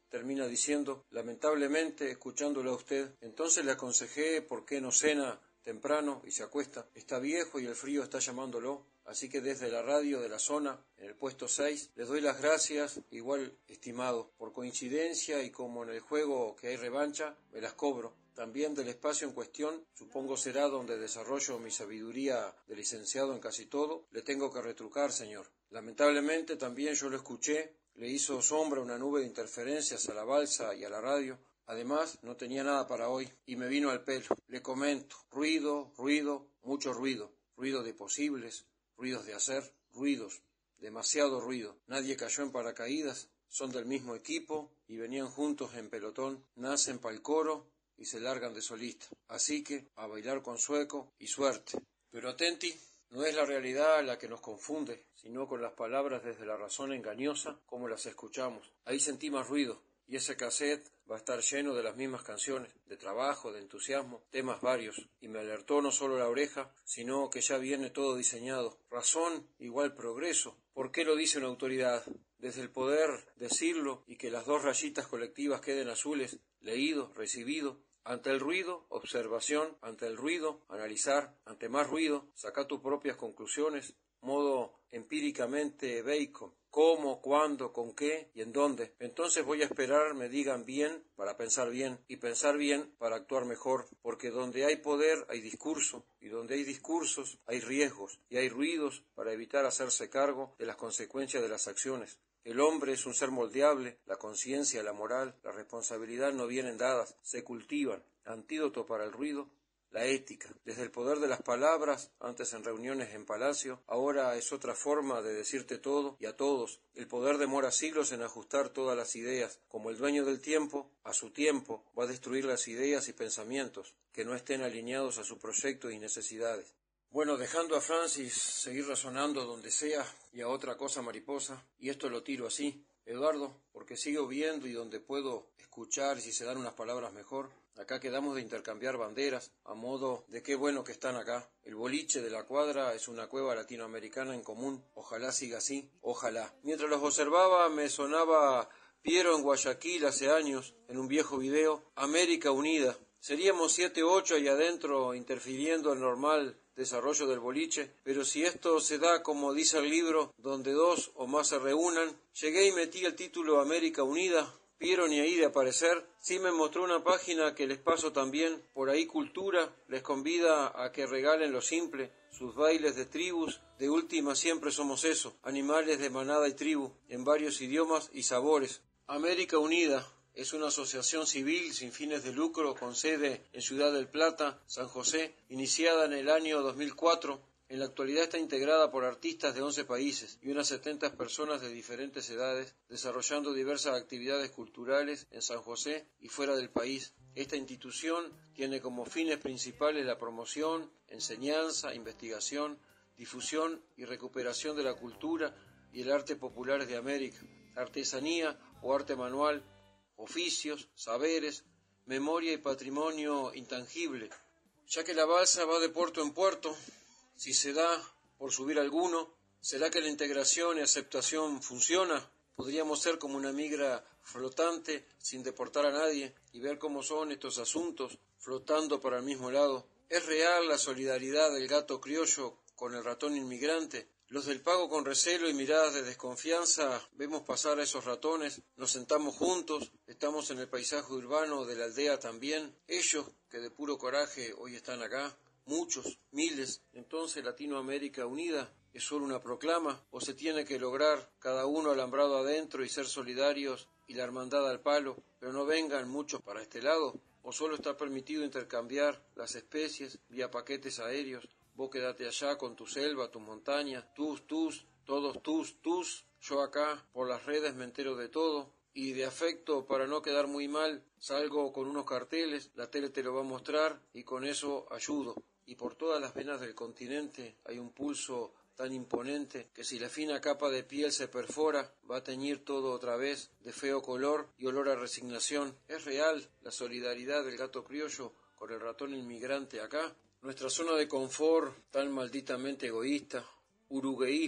termina diciendo, lamentablemente, escuchándolo a usted, entonces le aconsejé por qué no cena temprano y se acuesta. Está viejo y el frío está llamándolo. Así que desde la radio de la zona, en el puesto seis, les doy las gracias, igual estimado, por coincidencia y como en el juego que hay revancha, me las cobro. También del espacio en cuestión, supongo será donde desarrollo mi sabiduría de licenciado en casi todo, le tengo que retrucar, señor. Lamentablemente también yo lo escuché, le hizo sombra una nube de interferencias a la balsa y a la radio. Además, no tenía nada para hoy y me vino al pelo. Le comento, ruido, ruido, mucho ruido, ruido de posibles, ruidos de hacer, ruidos, demasiado ruido. Nadie cayó en paracaídas, son del mismo equipo y venían juntos en pelotón, nacen pa'l coro y se largan de solista. Así que, a bailar con Sueco y suerte. Pero atenti, no es la realidad la que nos confunde, sino con las palabras desde la razón engañosa como las escuchamos. Ahí sentí más ruido, y ese cassette va a estar lleno de las mismas canciones, de trabajo, de entusiasmo, temas varios, y me alertó no solo la oreja, sino que ya viene todo diseñado. Razón igual progreso. ¿Por qué lo dice una autoridad? Desde el poder decirlo y que las dos rayitas colectivas queden azules, leído, recibido. Ante el ruido, observación, ante el ruido, analizar, ante más ruido, saca tus propias conclusiones, modo empíricamente Bacon. ¿Cómo, cuándo, con qué y en dónde? Entonces voy a esperar me digan bien para pensar bien y pensar bien para actuar mejor, porque donde hay poder hay discurso y donde hay discursos hay riesgos y hay ruidos para evitar hacerse cargo de las consecuencias de las acciones. El hombre es un ser moldeable, la conciencia, la moral, la responsabilidad no vienen dadas, se cultivan. Antídoto para el ruido, la ética. Desde el poder de las palabras, antes en reuniones en palacio, ahora es otra forma de decirte todo y a todos. El poder demora siglos en ajustar todas las ideas. Como el dueño del tiempo, a su tiempo, va a destruir las ideas y pensamientos que no estén alineados a su proyecto y necesidades. Bueno, dejando a Francis seguir razonando donde sea y a otra cosa mariposa, y esto lo tiro así, Eduardo, porque sigo viendo y donde puedo escuchar y si se dan unas palabras mejor. Acá quedamos de intercambiar banderas, a modo de qué bueno que están acá. El boliche de la cuadra es una cueva latinoamericana en común, ojalá siga así, ojalá. Mientras los observaba me sonaba Piero en Guayaquil hace años, en un viejo video, América Unida. Seríamos siete u ocho ahí adentro interfiriendo el normal desarrollo del boliche, pero si esto se da como dice el libro, donde dos o más se reúnan, llegué y metí el título América Unida. Piero ni ahí de aparecer, sí me mostró una página que les paso también, por ahí Cultura, les convida a que regalen lo simple, sus bailes de tribus, de última siempre somos eso, animales de manada y tribu, en varios idiomas y sabores. América Unida es una asociación civil sin fines de lucro con sede en Ciudad del Plata, San José, iniciada en el año dos mil cuatro. En la actualidad está integrada por artistas de once países y unas setenta personas de diferentes edades, desarrollando diversas actividades culturales en San José y fuera del país. Esta institución tiene como fines principales la promoción, enseñanza, investigación, difusión y recuperación de la cultura y el arte populares de América, artesanía o arte manual, oficios, saberes, memoria y patrimonio intangible. Ya que la balsa va de puerto en puerto, si se da por subir alguno, ¿será que la integración y aceptación funciona? Podríamos ser como una migra flotante sin deportar a nadie y ver cómo son estos asuntos flotando para el mismo lado. ¿Es real la solidaridad del gato criollo con el ratón inmigrante? Los del pago con recelo y miradas de desconfianza vemos pasar a esos ratones, nos sentamos juntos, estamos en el paisaje urbano de la aldea también, ellos que de puro coraje hoy están acá, muchos, miles. Entonces Latinoamérica Unida es solo una proclama o se tiene que lograr cada uno alambrado adentro y ser solidarios y la hermandad al palo, pero no vengan muchos para este lado, o solo está permitido intercambiar las especies vía paquetes aéreos. Vos quedate allá con tu selva, tu montaña, tus, tus, todos tus, tus. Yo acá, por las redes me entero de todo. Y de afecto, para no quedar muy mal, salgo con unos carteles, la tele te lo va a mostrar y con eso ayudo. Y por todas las venas del continente hay un pulso tan imponente que si la fina capa de piel se perfora, va a teñir todo otra vez de feo color y olor a resignación. ¿Es real la solidaridad del gato criollo con el ratón inmigrante acá? Nuestra zona de confort, tan malditamente egoísta, urugueísmo,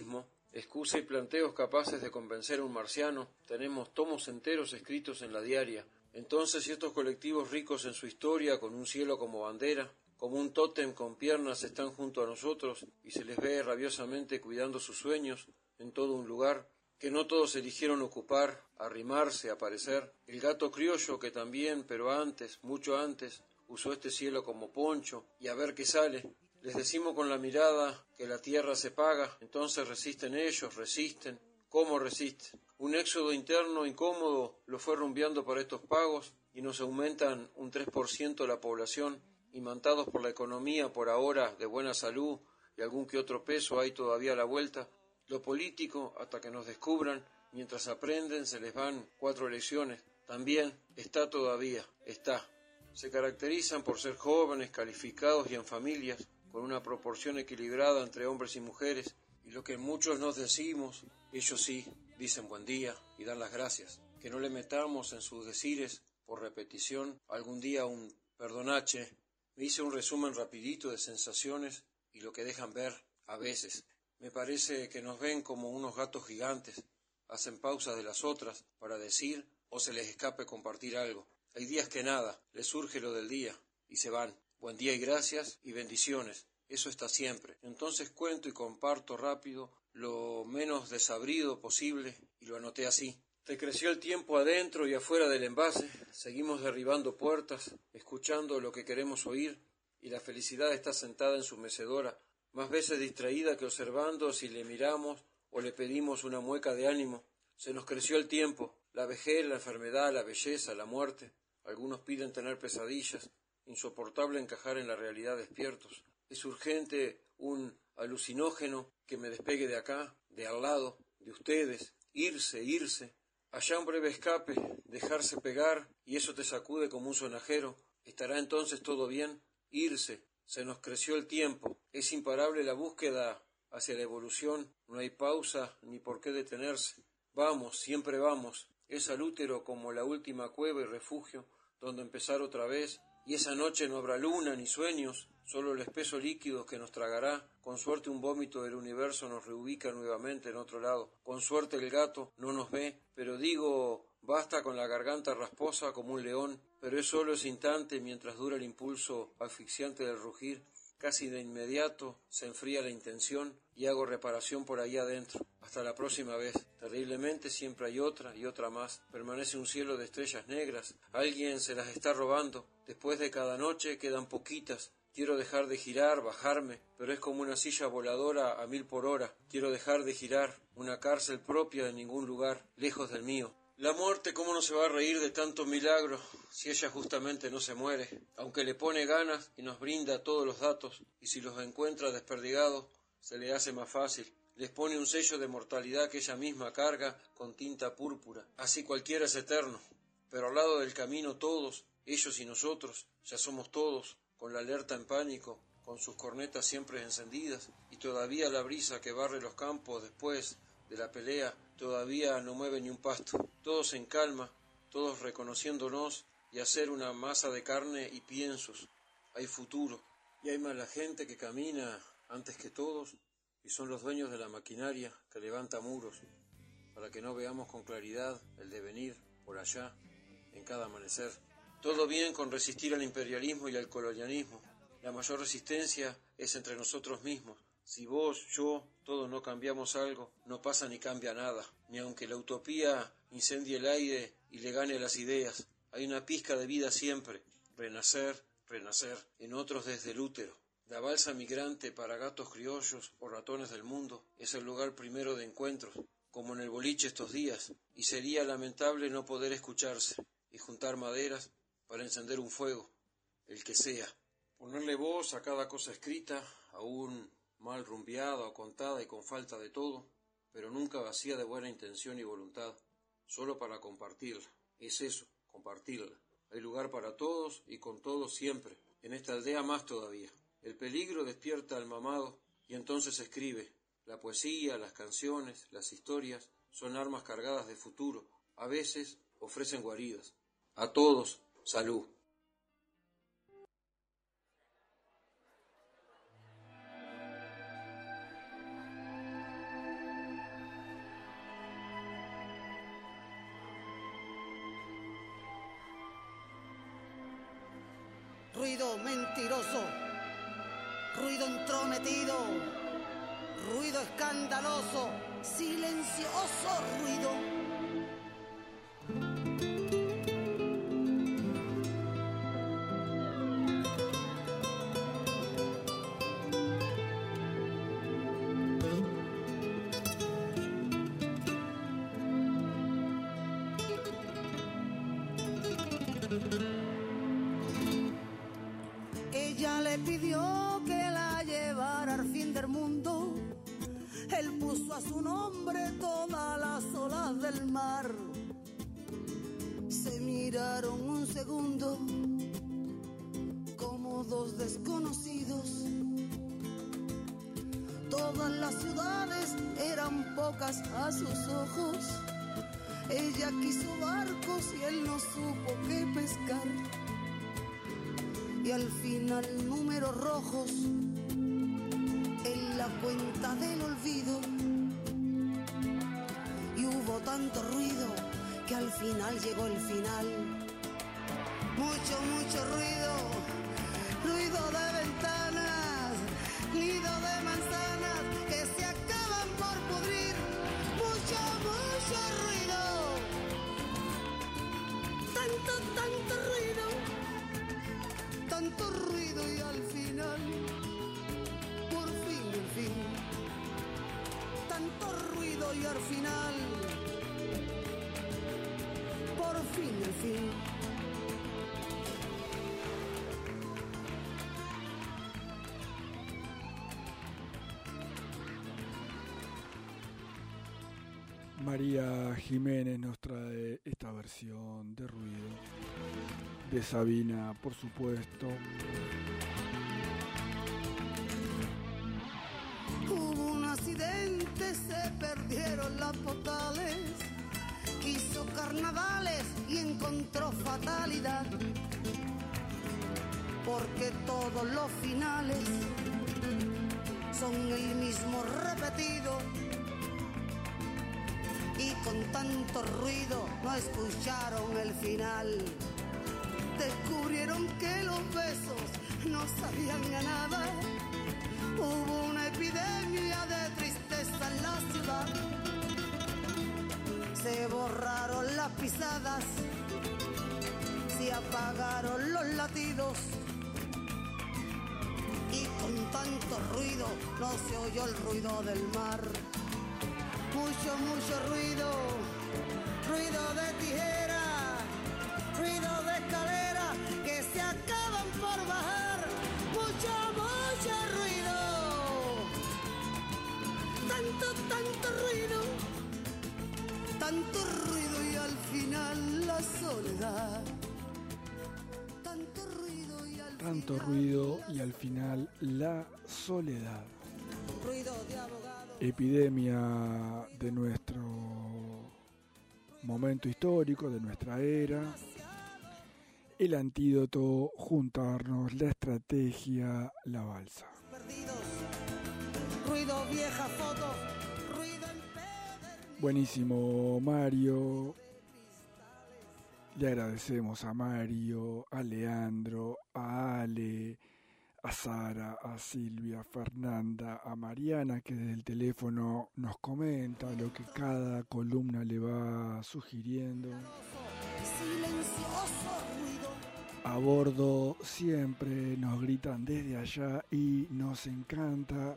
excusa y planteos capaces de convencer a un marciano, tenemos tomos enteros escritos en la diaria. Entonces, si estos colectivos ricos en su historia, con un cielo como bandera, como un tótem con piernas, están junto a nosotros y se les ve rabiosamente cuidando sus sueños en todo un lugar que no todos eligieron ocupar, arrimarse, aparecer, el gato criollo que también, pero antes, mucho antes, usó este cielo como poncho, y a ver qué sale. Les decimos con la mirada que la tierra se paga, entonces resisten ellos, resisten. ¿Cómo resisten? Un éxodo interno incómodo lo fue rumbeando por estos pagos y nos aumentan un tres por ciento la población, imantados por la economía por ahora de buena salud y algún que otro peso hay todavía a la vuelta. Lo político, hasta que nos descubran, mientras aprenden se les van cuatro elecciones, también está todavía, está. Se caracterizan por ser jóvenes, calificados y en familias, con una proporción equilibrada entre hombres y mujeres, y lo que muchos nos decimos, ellos sí, dicen buen día y dan las gracias. Que no le metamos en sus decires, por repetición, algún día un perdonache. Me hice un resumen rapidito de sensaciones y lo que dejan ver, a veces. Me parece que nos ven como unos gatos gigantes, hacen pausas de las otras para decir o se les escape compartir algo. Hay días que nada, les surge lo del día y se van. Buen día y gracias y bendiciones, eso está siempre. Entonces cuento y comparto rápido lo menos desabrido posible y lo anoté así. Te creció el tiempo adentro y afuera del envase, seguimos derribando puertas, escuchando lo que queremos oír y la felicidad está sentada en su mecedora, más veces distraída que observando si le miramos o le pedimos una mueca de ánimo. Se nos creció el tiempo, la vejez, la enfermedad, la belleza, la muerte. Algunos piden tener pesadillas, insoportable encajar en la realidad despiertos. Es urgente un alucinógeno que me despegue de acá, de al lado, de ustedes, irse, irse. Allá un breve escape, dejarse pegar, y eso te sacude como un sonajero. ¿Estará entonces todo bien? Irse. Se nos creció el tiempo, es imparable la búsqueda hacia la evolución, no hay pausa ni por qué detenerse. Vamos, siempre vamos, es al útero como la última cueva y refugio, donde empezar otra vez, y esa noche no habrá luna ni sueños, solo el espeso líquido que nos tragará, con suerte un vómito del universo nos reubica nuevamente en otro lado, con suerte el gato no nos ve, pero digo, basta con la garganta rasposa como un león, pero es solo ese instante mientras dura el impulso asfixiante del rugir, casi de inmediato se enfría la intención y hago reparación por ahí adentro. Hasta la próxima vez. Terriblemente siempre hay otra y otra más. Permanece un cielo de estrellas negras. Alguien se las está robando. Después de cada noche quedan poquitas. Quiero dejar de girar, bajarme, pero es como una silla voladora a mil por hora. Quiero dejar de girar, una cárcel propia de ningún lugar, lejos del mío. La muerte, ¿cómo no se va a reír de tanto milagro si ella justamente no se muere? Aunque le pone ganas y nos brinda todos los datos, y si los encuentra desperdigados, se le hace más fácil. Les pone un sello de mortalidad que ella misma carga con tinta púrpura. Así cualquiera es eterno, pero al lado del camino todos, ellos y nosotros, ya somos todos, con la alerta en pánico, con sus cornetas siempre encendidas, y todavía la brisa que barre los campos después de la pelea, todavía no mueve ni un pasto. Todos en calma, todos reconociéndonos y hacer una masa de carne y piensos. Hay futuro, y hay mala gente que camina antes que todos, y son los dueños de la maquinaria que levanta muros, para que no veamos con claridad el devenir por allá, en cada amanecer. Todo bien con resistir al imperialismo y al colonialismo. La mayor resistencia es entre nosotros mismos. Si vos, yo, todos no cambiamos algo, no pasa ni cambia nada. Ni aunque la utopía incendie el aire y le gane las ideas. Hay una pizca de vida siempre. Renacer, renacer, en otros desde el útero. La balsa migrante para gatos criollos o ratones del mundo es el lugar primero de encuentros, como en el boliche estos días, y sería lamentable no poder escucharse y juntar maderas para encender un fuego, el que sea. Ponerle voz a cada cosa escrita, aún mal rumbeada o contada y con falta de todo, pero nunca vacía de buena intención y voluntad, solo para compartirla. Es eso, compartirla. Hay lugar para todos y con todos siempre, en esta aldea más todavía. El peligro despierta al mamado y entonces escribe. La poesía, las canciones, las historias son armas cargadas de futuro. A veces ofrecen guaridas. A todos, salud. ruido mentiroso, ruido entrometido, ruido escandaloso, silencioso ruido. Ella le pidió que la llevara al fin del mundo. Él puso a su nombre todas las olas del mar. Se miraron un segundo como dos desconocidos. Todas las ciudades eran pocas a sus ojos. Ella quiso barcos y él no supo qué pescar. Y al final números rojos en la cuenta del olvido. Y hubo tanto ruido que al final llegó el final. Mucho, mucho ruido, ruido de ventanas, nido de manzanas que se acaban por pudrir. Mucho, mucho ruido, tanto, tanto ruido, tanto ruido y al final, por fin, el fin, tanto ruido y al final, por fin, el fin. María Jiménez nos trae esta versión de Ruido, de Sabina, por supuesto. Hubo un accidente, se perdieron las postales, quiso carnavales y encontró fatalidad, porque todos los finales son el mismo repetido. Y con tanto ruido no escucharon el final. Descubrieron que los besos no sabían a nada. Hubo una epidemia de tristeza en la ciudad. Se borraron las pisadas, se apagaron los latidos. Y con tanto ruido no se oyó el ruido del mar. Mucho, mucho ruido, ruido de tijera, ruido de escalera que se acaban por bajar. Mucho, mucho ruido, tanto, tanto ruido, tanto ruido y al final la soledad. Tanto ruido y al Tanto ruido y al final la soledad. ruido de abogado. Epidemia de nuestro momento histórico, de nuestra era. El antídoto, juntarnos, la estrategia, la balsa. Ruido, vieja foto, ruido en Buenísimo, Mario. Le agradecemos a Mario, a Leandro, a Ale, a Sara, a Silvia, a Fernanda, a Mariana, que desde el teléfono nos comenta lo que cada columna le va sugiriendo. silencioso ruido. A bordo siempre nos gritan desde allá y nos encanta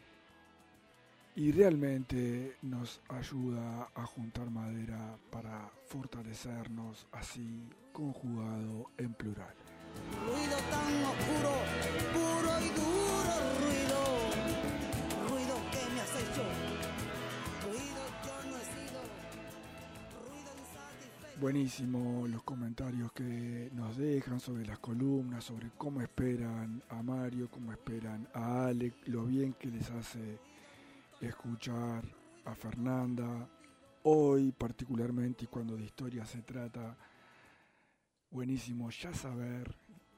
y realmente nos ayuda a juntar madera para fortalecernos, así conjugado en plural. Ruido tan oscuro, puro y duro ruido. Ruido que me has hecho. Ruido yo no he sido. Ruido insatisfecho. Buenísimo los comentarios que nos dejan sobre las columnas, sobre cómo esperan a Mario, cómo esperan a Ale, lo bien que les hace escuchar a Fernanda. Hoy particularmente, y cuando de historia se trata, buenísimo ya saber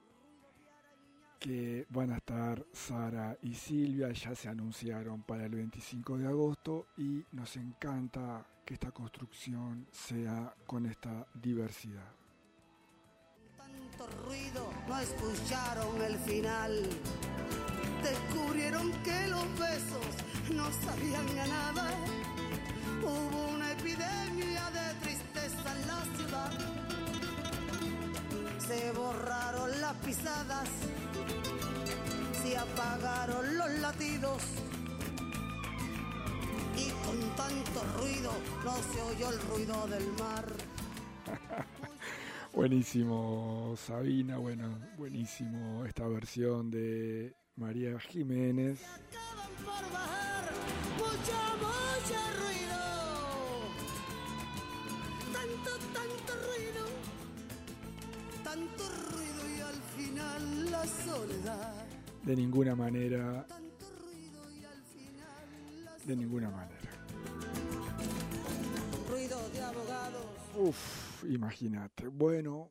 que van a estar Sara y Silvia, ya se anunciaron para el veinticinco de agosto y nos encanta que esta construcción sea con esta diversidad. tanto ruido no escucharon el final. Descubrieron que los besos no sabían a nada. Hubo una epidemia de tristeza en la ciudad. Se borraron las pisadas, se apagaron los latidos. Y con tanto ruido no se oyó el ruido del mar. Buenísimo, Sabina, bueno, buenísimo esta versión de María Jiménez. Acaban por bajar, mucho, mucho ruido. Tanto, tanto ruido. Tanto ruido y al final la soledad. De ninguna manera. De ninguna manera. Ruido de abogados. Uf, imagínate. Bueno.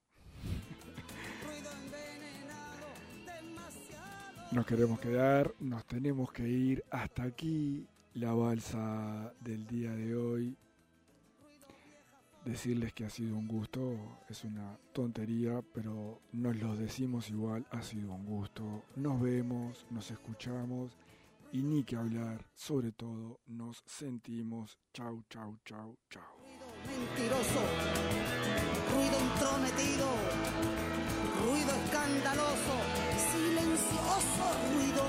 Nos queremos quedar, nos tenemos que ir. Hasta aquí la balsa del día de hoy. Decirles que ha sido un gusto, es una tontería, pero nos lo decimos igual, ha sido un gusto. Nos vemos, nos escuchamos y ni que hablar, sobre todo nos sentimos. Chau, chau, chau, chau. Mentiroso, ruido intrometido, ruido escandaloso, silencioso ruido.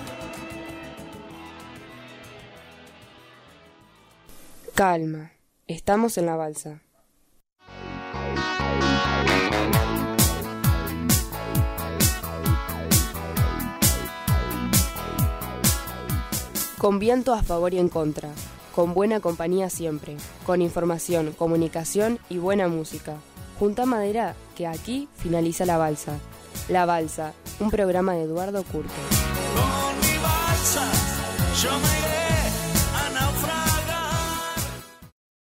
Calma, estamos en la balsa. Con viento a favor y en contra, con buena compañía siempre, con información, comunicación y buena música. Junta madera, que aquí finaliza la balsa. La balsa, un programa de Eduardo Curto. Con mi balsa, yo me iré.